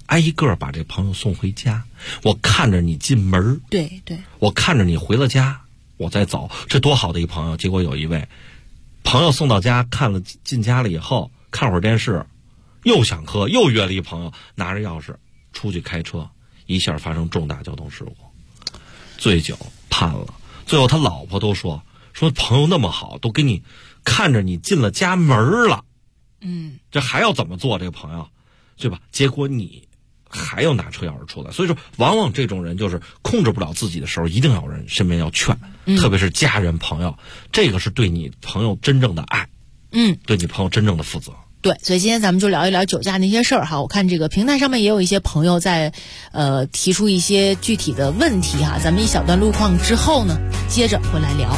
挨一个把这朋友送回家，我看着你进门， 对对， 我看着你回了家，我再走，这多好的一朋友。结果有一位朋友送到家，看了进家了以后，看会儿电视，又想喝，又约了一朋友，拿着钥匙出去开车，一下发生重大交通事故，醉酒判了。最后他老婆都说朋友那么好，都给你看着你进了家门了，这还要怎么做这个朋友，对吧？结果你还要拿车钥匙出来。所以说往往这种人就是控制不了自己的时候，一定要有人身边要劝，特别是家人朋友，这个是对你朋友真正的爱，对你朋友真正的负责。 对，所以今天咱们就聊一聊酒驾那些事儿哈。我看这个平台上面也有一些朋友在提出一些具体的问题哈。咱们一小段路况之后呢，接着回来聊。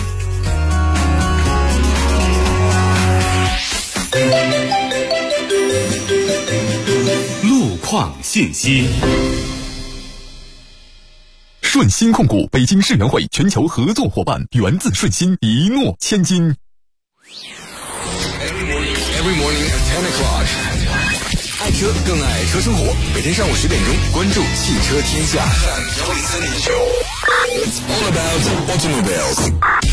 路况信息。 顺鑫控股北京世园会全球合作伙伴，源自顺鑫，一诺千金。 Every morning at 10 o'clock， 爱车更爱车生活。每天上午10点钟，关注汽车天下。It's all about automobiles。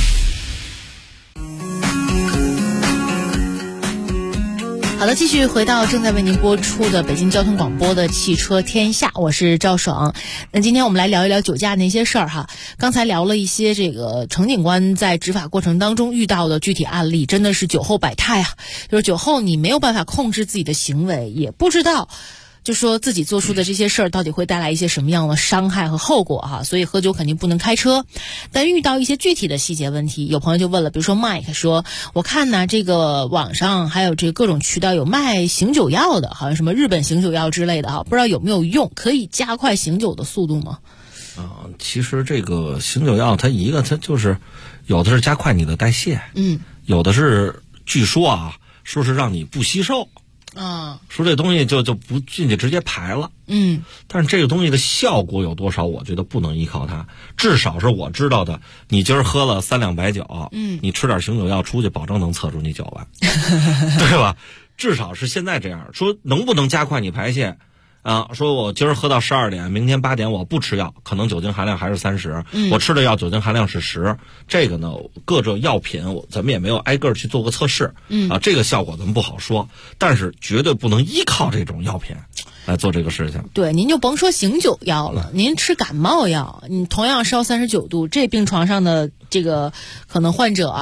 好的，继续回到正在为您播出的北京交通广播的汽车天下，我是赵爽。那今天我们来聊一聊酒驾那些事儿哈。刚才聊了一些这个程警官在执法过程当中遇到的具体案例，真的是酒后百态啊。就是酒后你没有办法控制自己的行为，也不知道就说自己做出的这些事儿到底会带来一些什么样的伤害和后果哈，所以喝酒肯定不能开车。但遇到一些具体的细节问题，有朋友就问了，比如说 Mike 说，我看呢这个网上还有这个各种渠道有卖醒酒药的，好像什么日本醒酒药之类的哈，不知道有没有用，可以加快醒酒的速度吗？ 其实这个醒酒药它就是有的是加快你的代谢，有的是据说说是让你不吸收。说这东西就不进去直接排了，但是这个东西的效果有多少，我觉得不能依靠它。至少是我知道的，你今儿喝了3两白酒，你吃点醒酒药出去，保证能测出你酒来，对吧？至少是现在这样说，能不能加快你排泄？说我今儿喝到12点，明天8点我不吃药，可能酒精含量还是30，我吃的药酒精含量是10。这个呢，各种药品咱们也没有挨个去做过测试，这个效果咱们不好说，但是绝对不能依靠这种药品来做这个事情。 对，您就甭说醒酒药了，您吃感冒药，你同样烧39度，这病床上的这个可能患者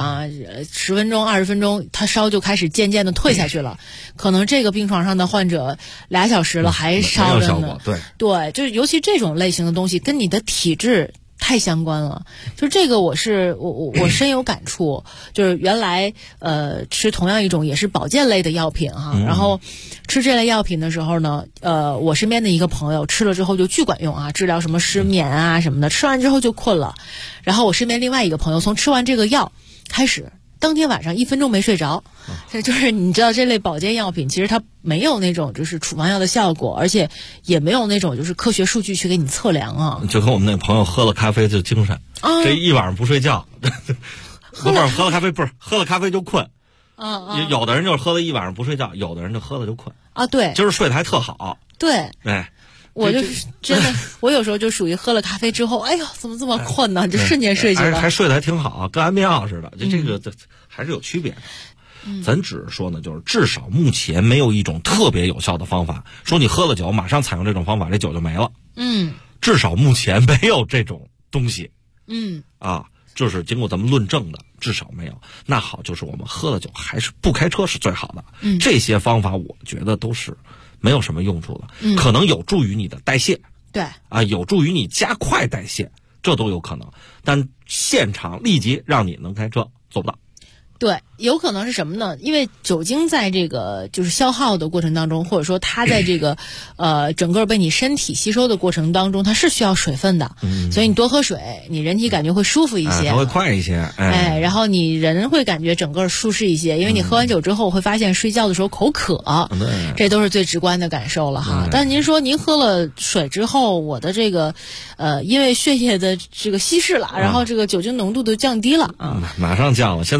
10分钟20分钟他烧就开始渐渐的退下去了，可能这个病床上的患者2小时了还烧着呢。对，就是尤其这种类型的东西跟你的体质太相关了，就这个我深有感触。就是原来吃同样一种也是保健类的药品然后吃这类药品的时候呢，我身边的一个朋友吃了之后就巨管用治疗什么失眠什么的，吃完之后就困了。然后我身边另外一个朋友从吃完这个药开始，当天晚上1分钟没睡着。就是你知道这类保健药品其实它没有那种就是处方药的效果，而且也没有那种就是科学数据去给你测量就跟我们那朋友喝了咖啡就精神，这一晚上不睡觉，喝了咖啡就困。有的人就是喝了一晚上不睡觉，有的人就喝了就困。 对， 今儿睡得还特好。 对。我就是真的，我有时候就属于喝了咖啡之后，哎呦，怎么这么困呢？就瞬间睡去了， 还睡得还挺好，跟安眠药似的。这个还是有区别的。咱只是说呢，就是至少目前没有一种特别有效的方法，说你喝了酒马上采用这种方法，这酒就没了。至少目前没有这种东西。就是经过咱们论证的，至少没有。那好，就是我们喝了酒还是不开车是最好的。这些方法我觉得都是没有什么用处的，可能有助于你的代谢， 对有助于你加快代谢，这都有可能。但现场立即让你能开车，做不到。 对，有可能是什么呢？因为酒精在这个就是消耗的过程当中，或者说它在这个整个被你身体吸收的过程当中，它是需要水分的，所以你多喝水，你人体感觉会舒服一些， 它会快一些， 然后你人会感觉整个舒适一些，因为你喝完酒之后会发现睡觉的时候口渴，这都是最直观的感受了哈。但您说您喝了水之后，我的这个因为血液的这个稀释了，然后这个酒精浓度都降低了马上降了，现在40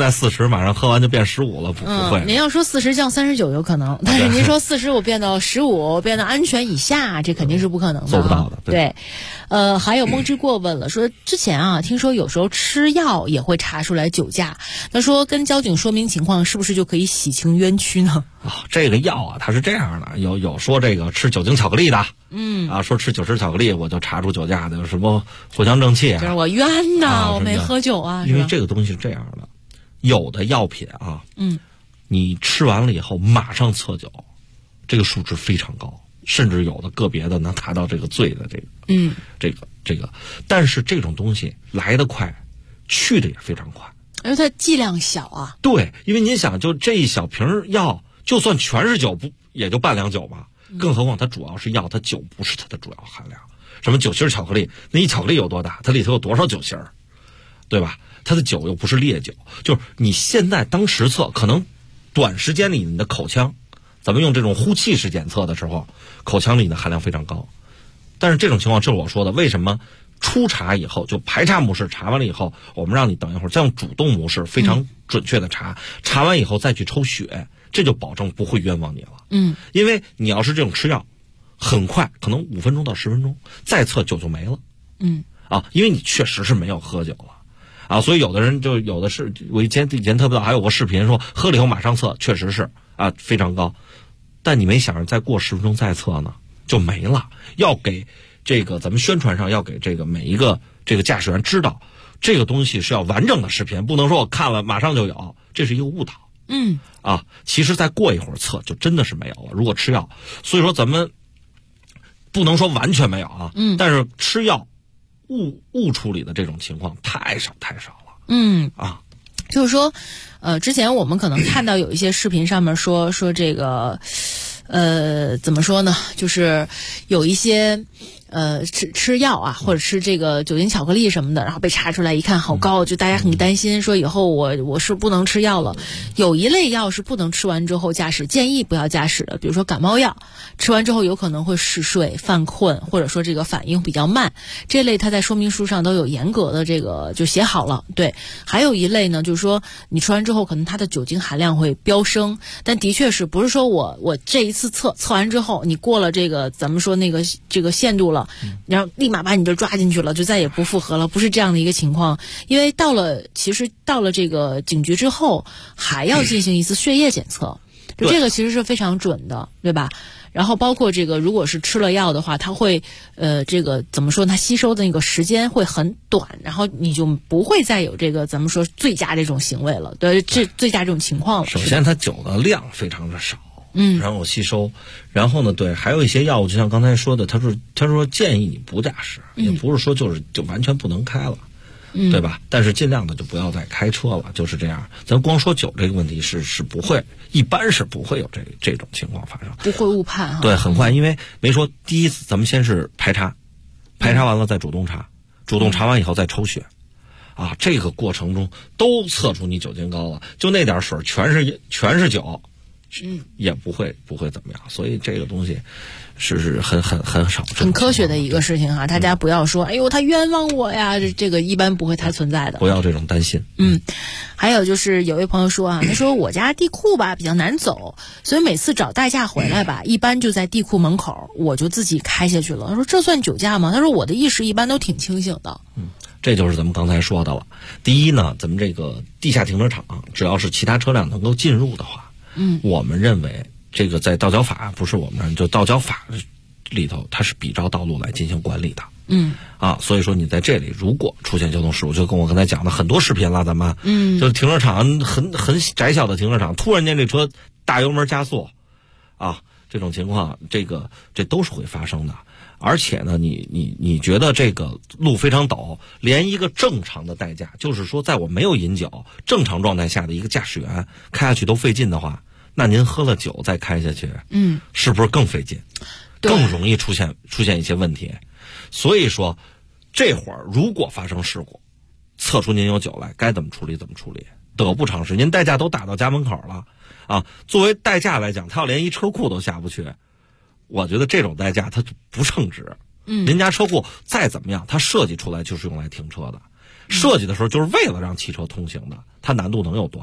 马上喝完就变15了，不会。 您要说40降39有可能，但是您说45变到15，变到安全以下，这肯定是不可能的， 做不到的。 对，还有梦之过问了，说之前啊，听说有时候吃药也会查出来酒驾，他说跟交警说明情况，是不是就可以洗清冤屈呢？ 这个药啊，它是这样的，有说这个吃酒精巧克力的，说吃酒精巧克力我就查出酒驾的，有什么藿香正气啊？ 就是我冤呐，我没喝酒啊。 因为这个东西是这样的，有的药品啊，你吃完了以后马上测酒，这个数值非常高，甚至有的个别的能达到这个醉的这个，但是这种东西来得快，去的也非常快。 因为它剂量小啊。 对，因为您想，就这一小瓶药，就算全是酒，不也就半两酒吧？更何况它主要是药，它酒不是它的主要含量。什么酒心巧克力，那一巧克力有多大？它里头有多少酒心儿，对吧？它的酒又不是烈酒，就是你现在当时测，可能短时间里你的口腔，咱们用这种呼气式检测的时候，口腔里的含量非常高。但是这种情况就是我说的，为什么初查以后就排查模式查完了以后，我们让你等一会儿再用主动模式非常准确的查，查完以后再去抽血，这就保证不会冤枉你了。因为你要是这种吃药，很快可能5分钟到10分钟再测酒就没了。因为你确实是没有喝酒了所以有的人就有的是，我以前特别早还有个视频说喝了以后马上测，确实是非常高，但你没想着再过10分钟再测呢就没了。要给这个咱们宣传上要给这个每一个这个驾驶员知道，这个东西是要完整的视频，不能说我看了马上就有，这是一个误导。其实再过一会儿测就真的是没有了，如果吃药。所以说咱们不能说完全没有但是吃药误处理的这种情况太少了。 就是说之前我们可能看到有一些视频上面说这个怎么说呢，就是有一些吃药或者吃这个酒精巧克力什么的，然后被查出来一看好高，就大家很担心，说以后我是不能吃药了。有一类药是不能吃完之后驾驶，建议不要驾驶的，比如说感冒药，吃完之后有可能会嗜睡、犯困，或者说这个反应比较慢，这类它在说明书上都有严格的这个就写好了。对，还有一类呢，就是说你吃完之后可能它的酒精含量会飙升，但的确是不是说我这一次测完之后，你过了这个咱们说那个这个限度了，然后立马把你这抓进去了，就再也不复合了，不是这样的一个情况。因为其实到了这个警局之后，还要进行一次血液检测，就这个其实是非常准的，对吧？然后包括这个，如果是吃了药的话，它会这个怎么说？它吸收的那个时间会很短，然后你就不会再有这个咱们说醉驾这种行为了，对，这醉驾这种情况了。 首先，它酒的量非常的少。然后吸收，然后呢，对，还有一些药物，就像刚才说的，他说建议你不驾驶，也不是说就完全不能开了，对吧？但是尽量的就不要再开车了，就是这样。咱光说酒这个问题是不会，一般是不会有这种情况发生， 不会误判对，很快，因为没说第一次咱们先是排查完了再主动查完以后再抽血。这个过程中都测出你酒精高了，就那点水全是酒。也不会怎么样，所以这个东西是很少， 很科学的一个事情大家不要说哎呦他冤枉我呀，这个一般不会太存在的， 不要这种担心。 还有就是有位朋友说他说我家地库吧比较难走，所以每次找代驾回来吧，一般就在地库门口，我就自己开下去了。他说这算酒驾吗？他说我的意识一般都挺清醒的。 这就是咱们刚才说的了。第一呢，咱们这个地下停车场，只要是其他车辆能够进入的话。我们认为这个在道交法，不是我们就道交法里头，它是比照道路来进行管理的。所以说你在这里如果出现交通事故，就跟我刚才讲的很多视频了，咱们就是停车场很窄小的停车场，突然间这车大油门加速这种情况，这都是会发生的。而且呢，你觉得这个路非常陡，连一个正常的代驾，就是说在我没有饮酒正常状态下的一个驾驶员开下去都费劲的话，那您喝了酒再开下去，是不是更费劲，更容易出现一些问题？所以说，这会儿如果发生事故，测出您有酒来，该怎么处理怎么处理，得不偿失。您代驾都打到家门口了作为代驾来讲，他要连一车库都下不去。我觉得这种代驾它不称职。您家车库再怎么样，它设计出来就是用来停车的，设计的时候就是为了让汽车通行的，它难度能有多大？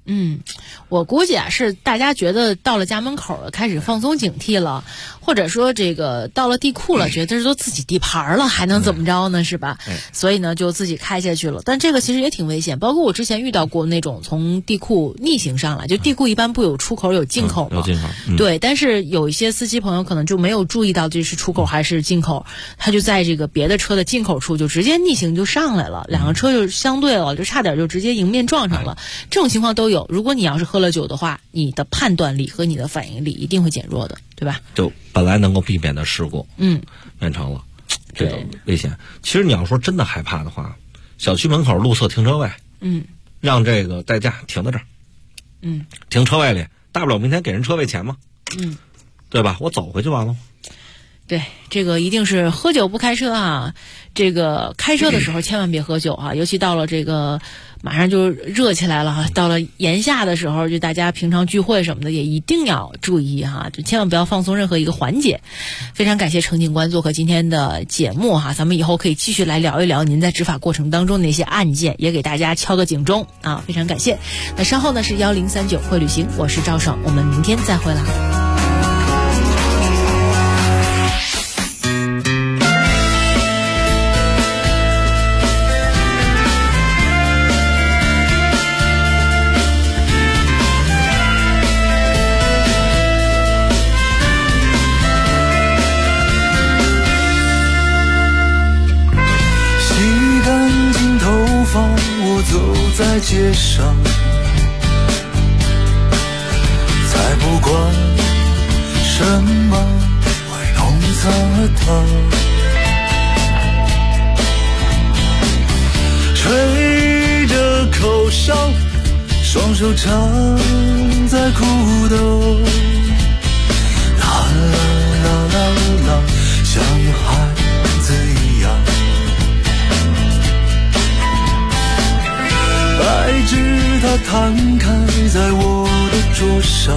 我估计是大家觉得到了家门口了，开始放松警惕了，或者说这个到了地库了，觉得这都自己地盘了，还能怎么着呢，是吧？所以呢就自己开下去了。但这个其实也挺危险，包括我之前遇到过那种从地库逆行上来，就地库一般不有出口有进口吗？ 有进口。 对，但是有一些司机朋友可能就没有注意到这是出口还是进口，他就在这个别的车的进口处就直接逆行就上来了，两个车就相对了，就差点就直接迎面撞上了。这种情况都有。如果你要是喝了酒的话，你的判断力和你的反应力一定会减弱的，对吧？ 就本来能够避免的事故，变成了这个危险。其实你要说真的害怕的话，小区门口路侧停车位，让这个代驾停在这儿，停车位里，大不了明天给人车位钱嘛，对吧？我走回去完了。 对，这个一定是喝酒不开车啊！这个开车的时候千万别喝酒啊，尤其到了这个马上就热起来了哈，到了炎夏的时候，就大家平常聚会什么的也一定要注意哈，就千万不要放松任何一个环节。非常感谢程警官做客今天的节目哈，咱们以后可以继续来聊一聊您在执法过程当中的那些案件，也给大家敲个警钟啊！非常感谢。那稍后呢是1039会旅行，我是赵爽，我们明天再会啦。 走在街上，才不管什么会弄脏了它，吹着口哨，双手插在裤兜，啦啦啦啦啦，像孩子一样。白纸它摊开在我的桌上，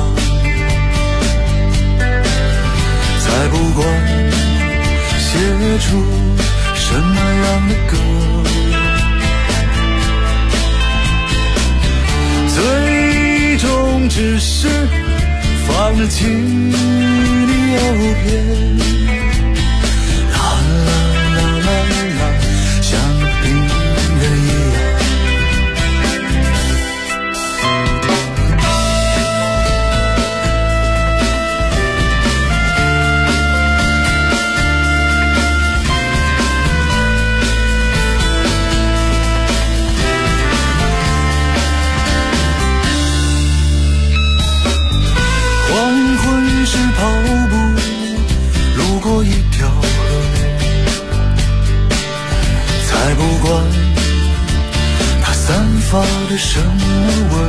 才不管写出什么样的歌，最终只是放着情的诱骗，啦啦啦啦啦，像个病人一样。是跑步路过一条河，才不管它散发着什么味，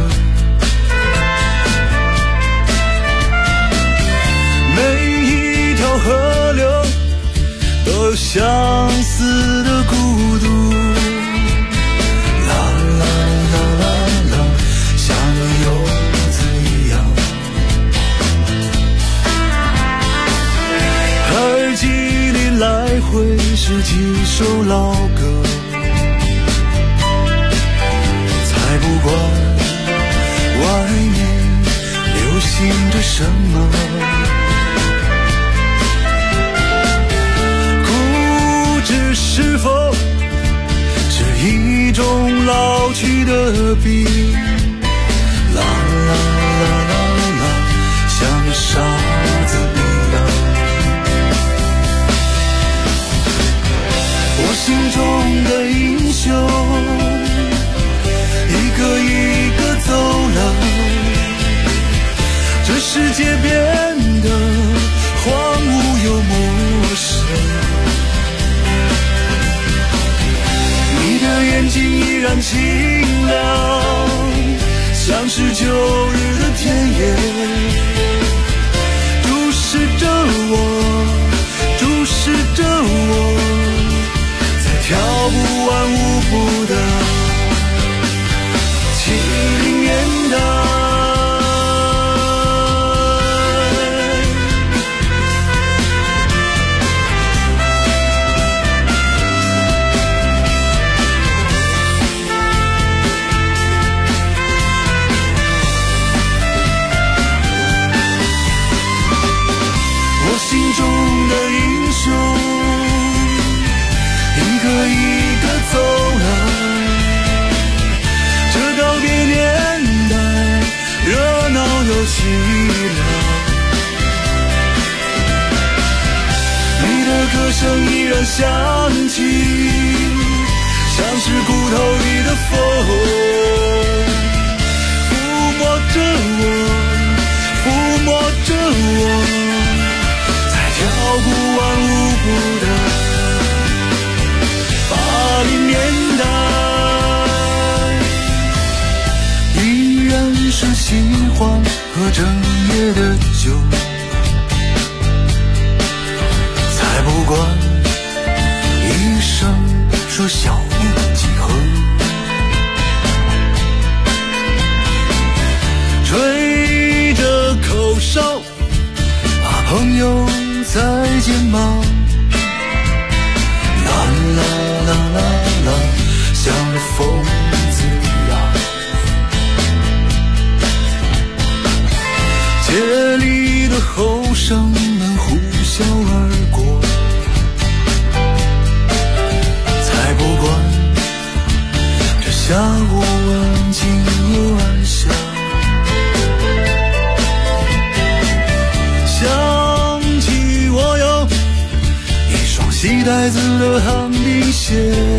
每一条河流都有相似的孤独，啦啦啦啦啦，像个游子一样。耳机里来回是几首老歌，才不管外面流行着什么，固执是否是一种老去的病，啦啦啦啦啦，像个傻子一样。我心中的英雄一个一个走了，这世界变得荒芜又陌生，你的眼睛依然清亮，像是旧日的田野，注视着我，注视着我，跳不完舞步的70年代。 声依然响起，像是骨头里的风，抚摸着我，抚摸着我，在跳不完舞步的80年代，依然是喜欢喝整夜的酒，才不管医生说小命几何，吹着口哨，朋友再见吧，啦啦啦啦啦，像个疯子呀，街里的后生们呼啸而过，才不管这下午安静又安详，想起我有一双细带子的旱冰鞋，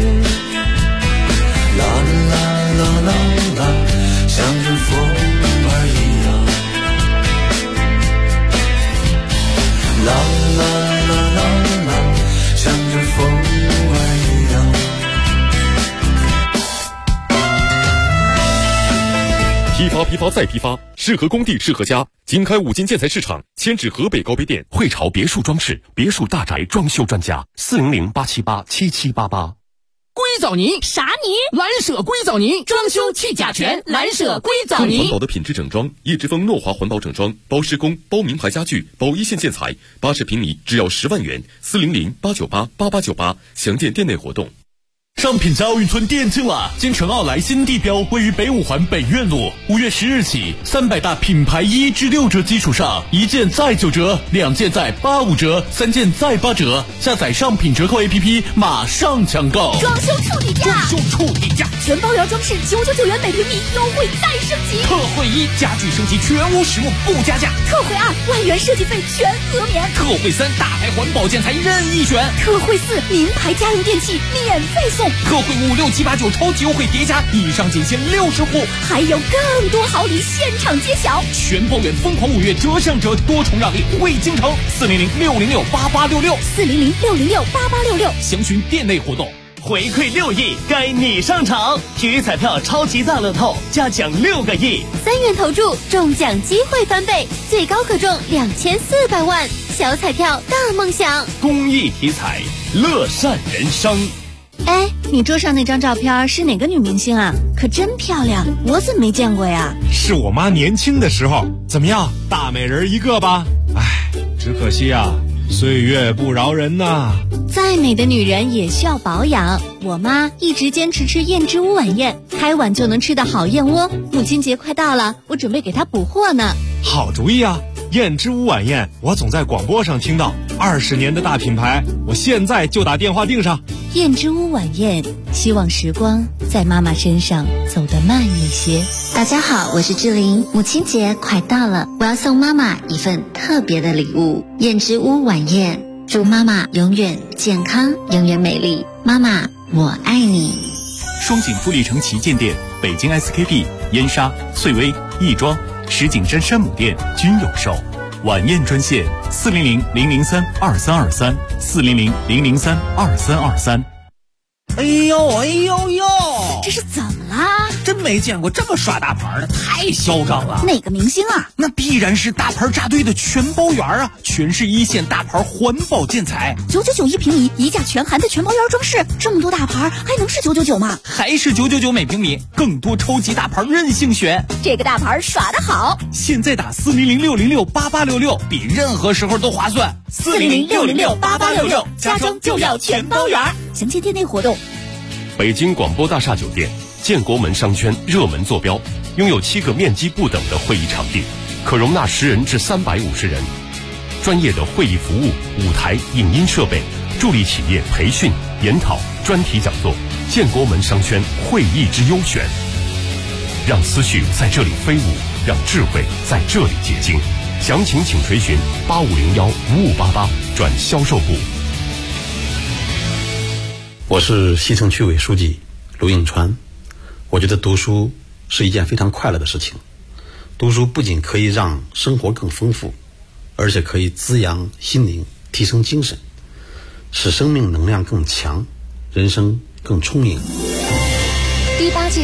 啦啦啦啦啦，像阵风儿一样，啦啦啦啦啦，像阵风儿一样。 批发再批发，适合工地适合家。经开5金建材市场，迁至河北高碑店。 汇潮别墅装饰，别墅大宅装修专家，400-878-7788。 硅藻泥啥泥？蓝舍硅藻泥，装修去甲醛，蓝舍硅藻泥。 更环保的品质整装，叶之峰诺华环保整装，包施工，包名牌家具，包一线建材，80平米只要10万元，400-898-8898，详见店内活动。 上品家奥运村店庆了，京城奥莱新地标位于北5环北苑路。5月10日起，300大品牌1至6折基础上，1件再9折，2件再85折，3件再8折。下载上品折扣 APP， 马上抢购。 装修处底价， 装修处底价， 全包圆装饰999元每平米，优惠再升级。 特惠1，家具升级全屋实木不加价。 特惠2，万元设计费全额免。 特惠3，大牌环保建材任意选。 特惠4，名牌家用电器免费送。 特惠5、6、7、8、9超级优惠叠加，以上仅限60户， 还有更多好礼现场揭晓。 全包圆疯狂5月折上折，多重让利惠京城，400-606-8866，400-606-8866，详询店内活动。 回馈6亿，该你上场！体育彩票超级大乐透，加奖6个亿 ，3元投注，中奖机会翻倍，最高可中2400万。小彩票大梦想， 公益体彩，乐善人生。 哎，你桌上那张照片是哪个女明星啊？可真漂亮，我怎么没见过呀？ 是我妈年轻的时候。怎么样，大美人一个吧？哎，只可惜啊，岁月不饶人呐。 再美的女人也需要保养，我妈一直坚持吃燕之屋晚宴，开碗就能吃的好燕窝。母亲节快到了，我准备给她补货呢。 好主意啊！燕之屋晚宴，我总在广播上听到，20年的大品牌，我现在就打电话订上。 燕之屋晚宴，希望时光在妈妈身上走得慢一些。 大家好，我是志玲，母亲节快到了，我要送妈妈一份特别的礼物——燕之屋晚宴，祝妈妈永远健康，永远美丽。妈妈，我爱你。 双井富力城旗舰店、北京 SKP、燕莎、翠微、亦庄、石景山山姆店均有售。晚宴专线400-003-2323，400-003-2323。 哎呦哎呦呦， 这是怎么啦？ 真没见过这么耍大牌的，太嚣张了。 哪个明星啊？ 那必然是大牌扎堆的全包圆啊，全是1线大牌环保建材 ，999一平米，一价全含的全包圆装饰，这么多大牌还能是999吗？ 还是999每平米，更多超级大牌任性选。 这个大牌耍得好， 现在打400-606-8866，比任何时候都划算。 400-606-8866，家装就要全包圆。详见店内活动。 北京广播大厦酒店建国门商圈热门坐标，拥有7个面积不等的会议场地，可容纳10人至350人。专业的会议服务、舞台、影音设备，助力企业培训、研讨、专题讲座。建国门商圈会议之优选，让思绪在这里飞舞，让智慧在这里结晶。详情请垂询8501-5588转销售部。 我是西城区委书记卢应川。我觉得读书是一件非常快乐的事情。读书不仅可以让生活更丰富，而且可以滋养心灵，提升精神，使生命能量更强，人生更充盈。 第8届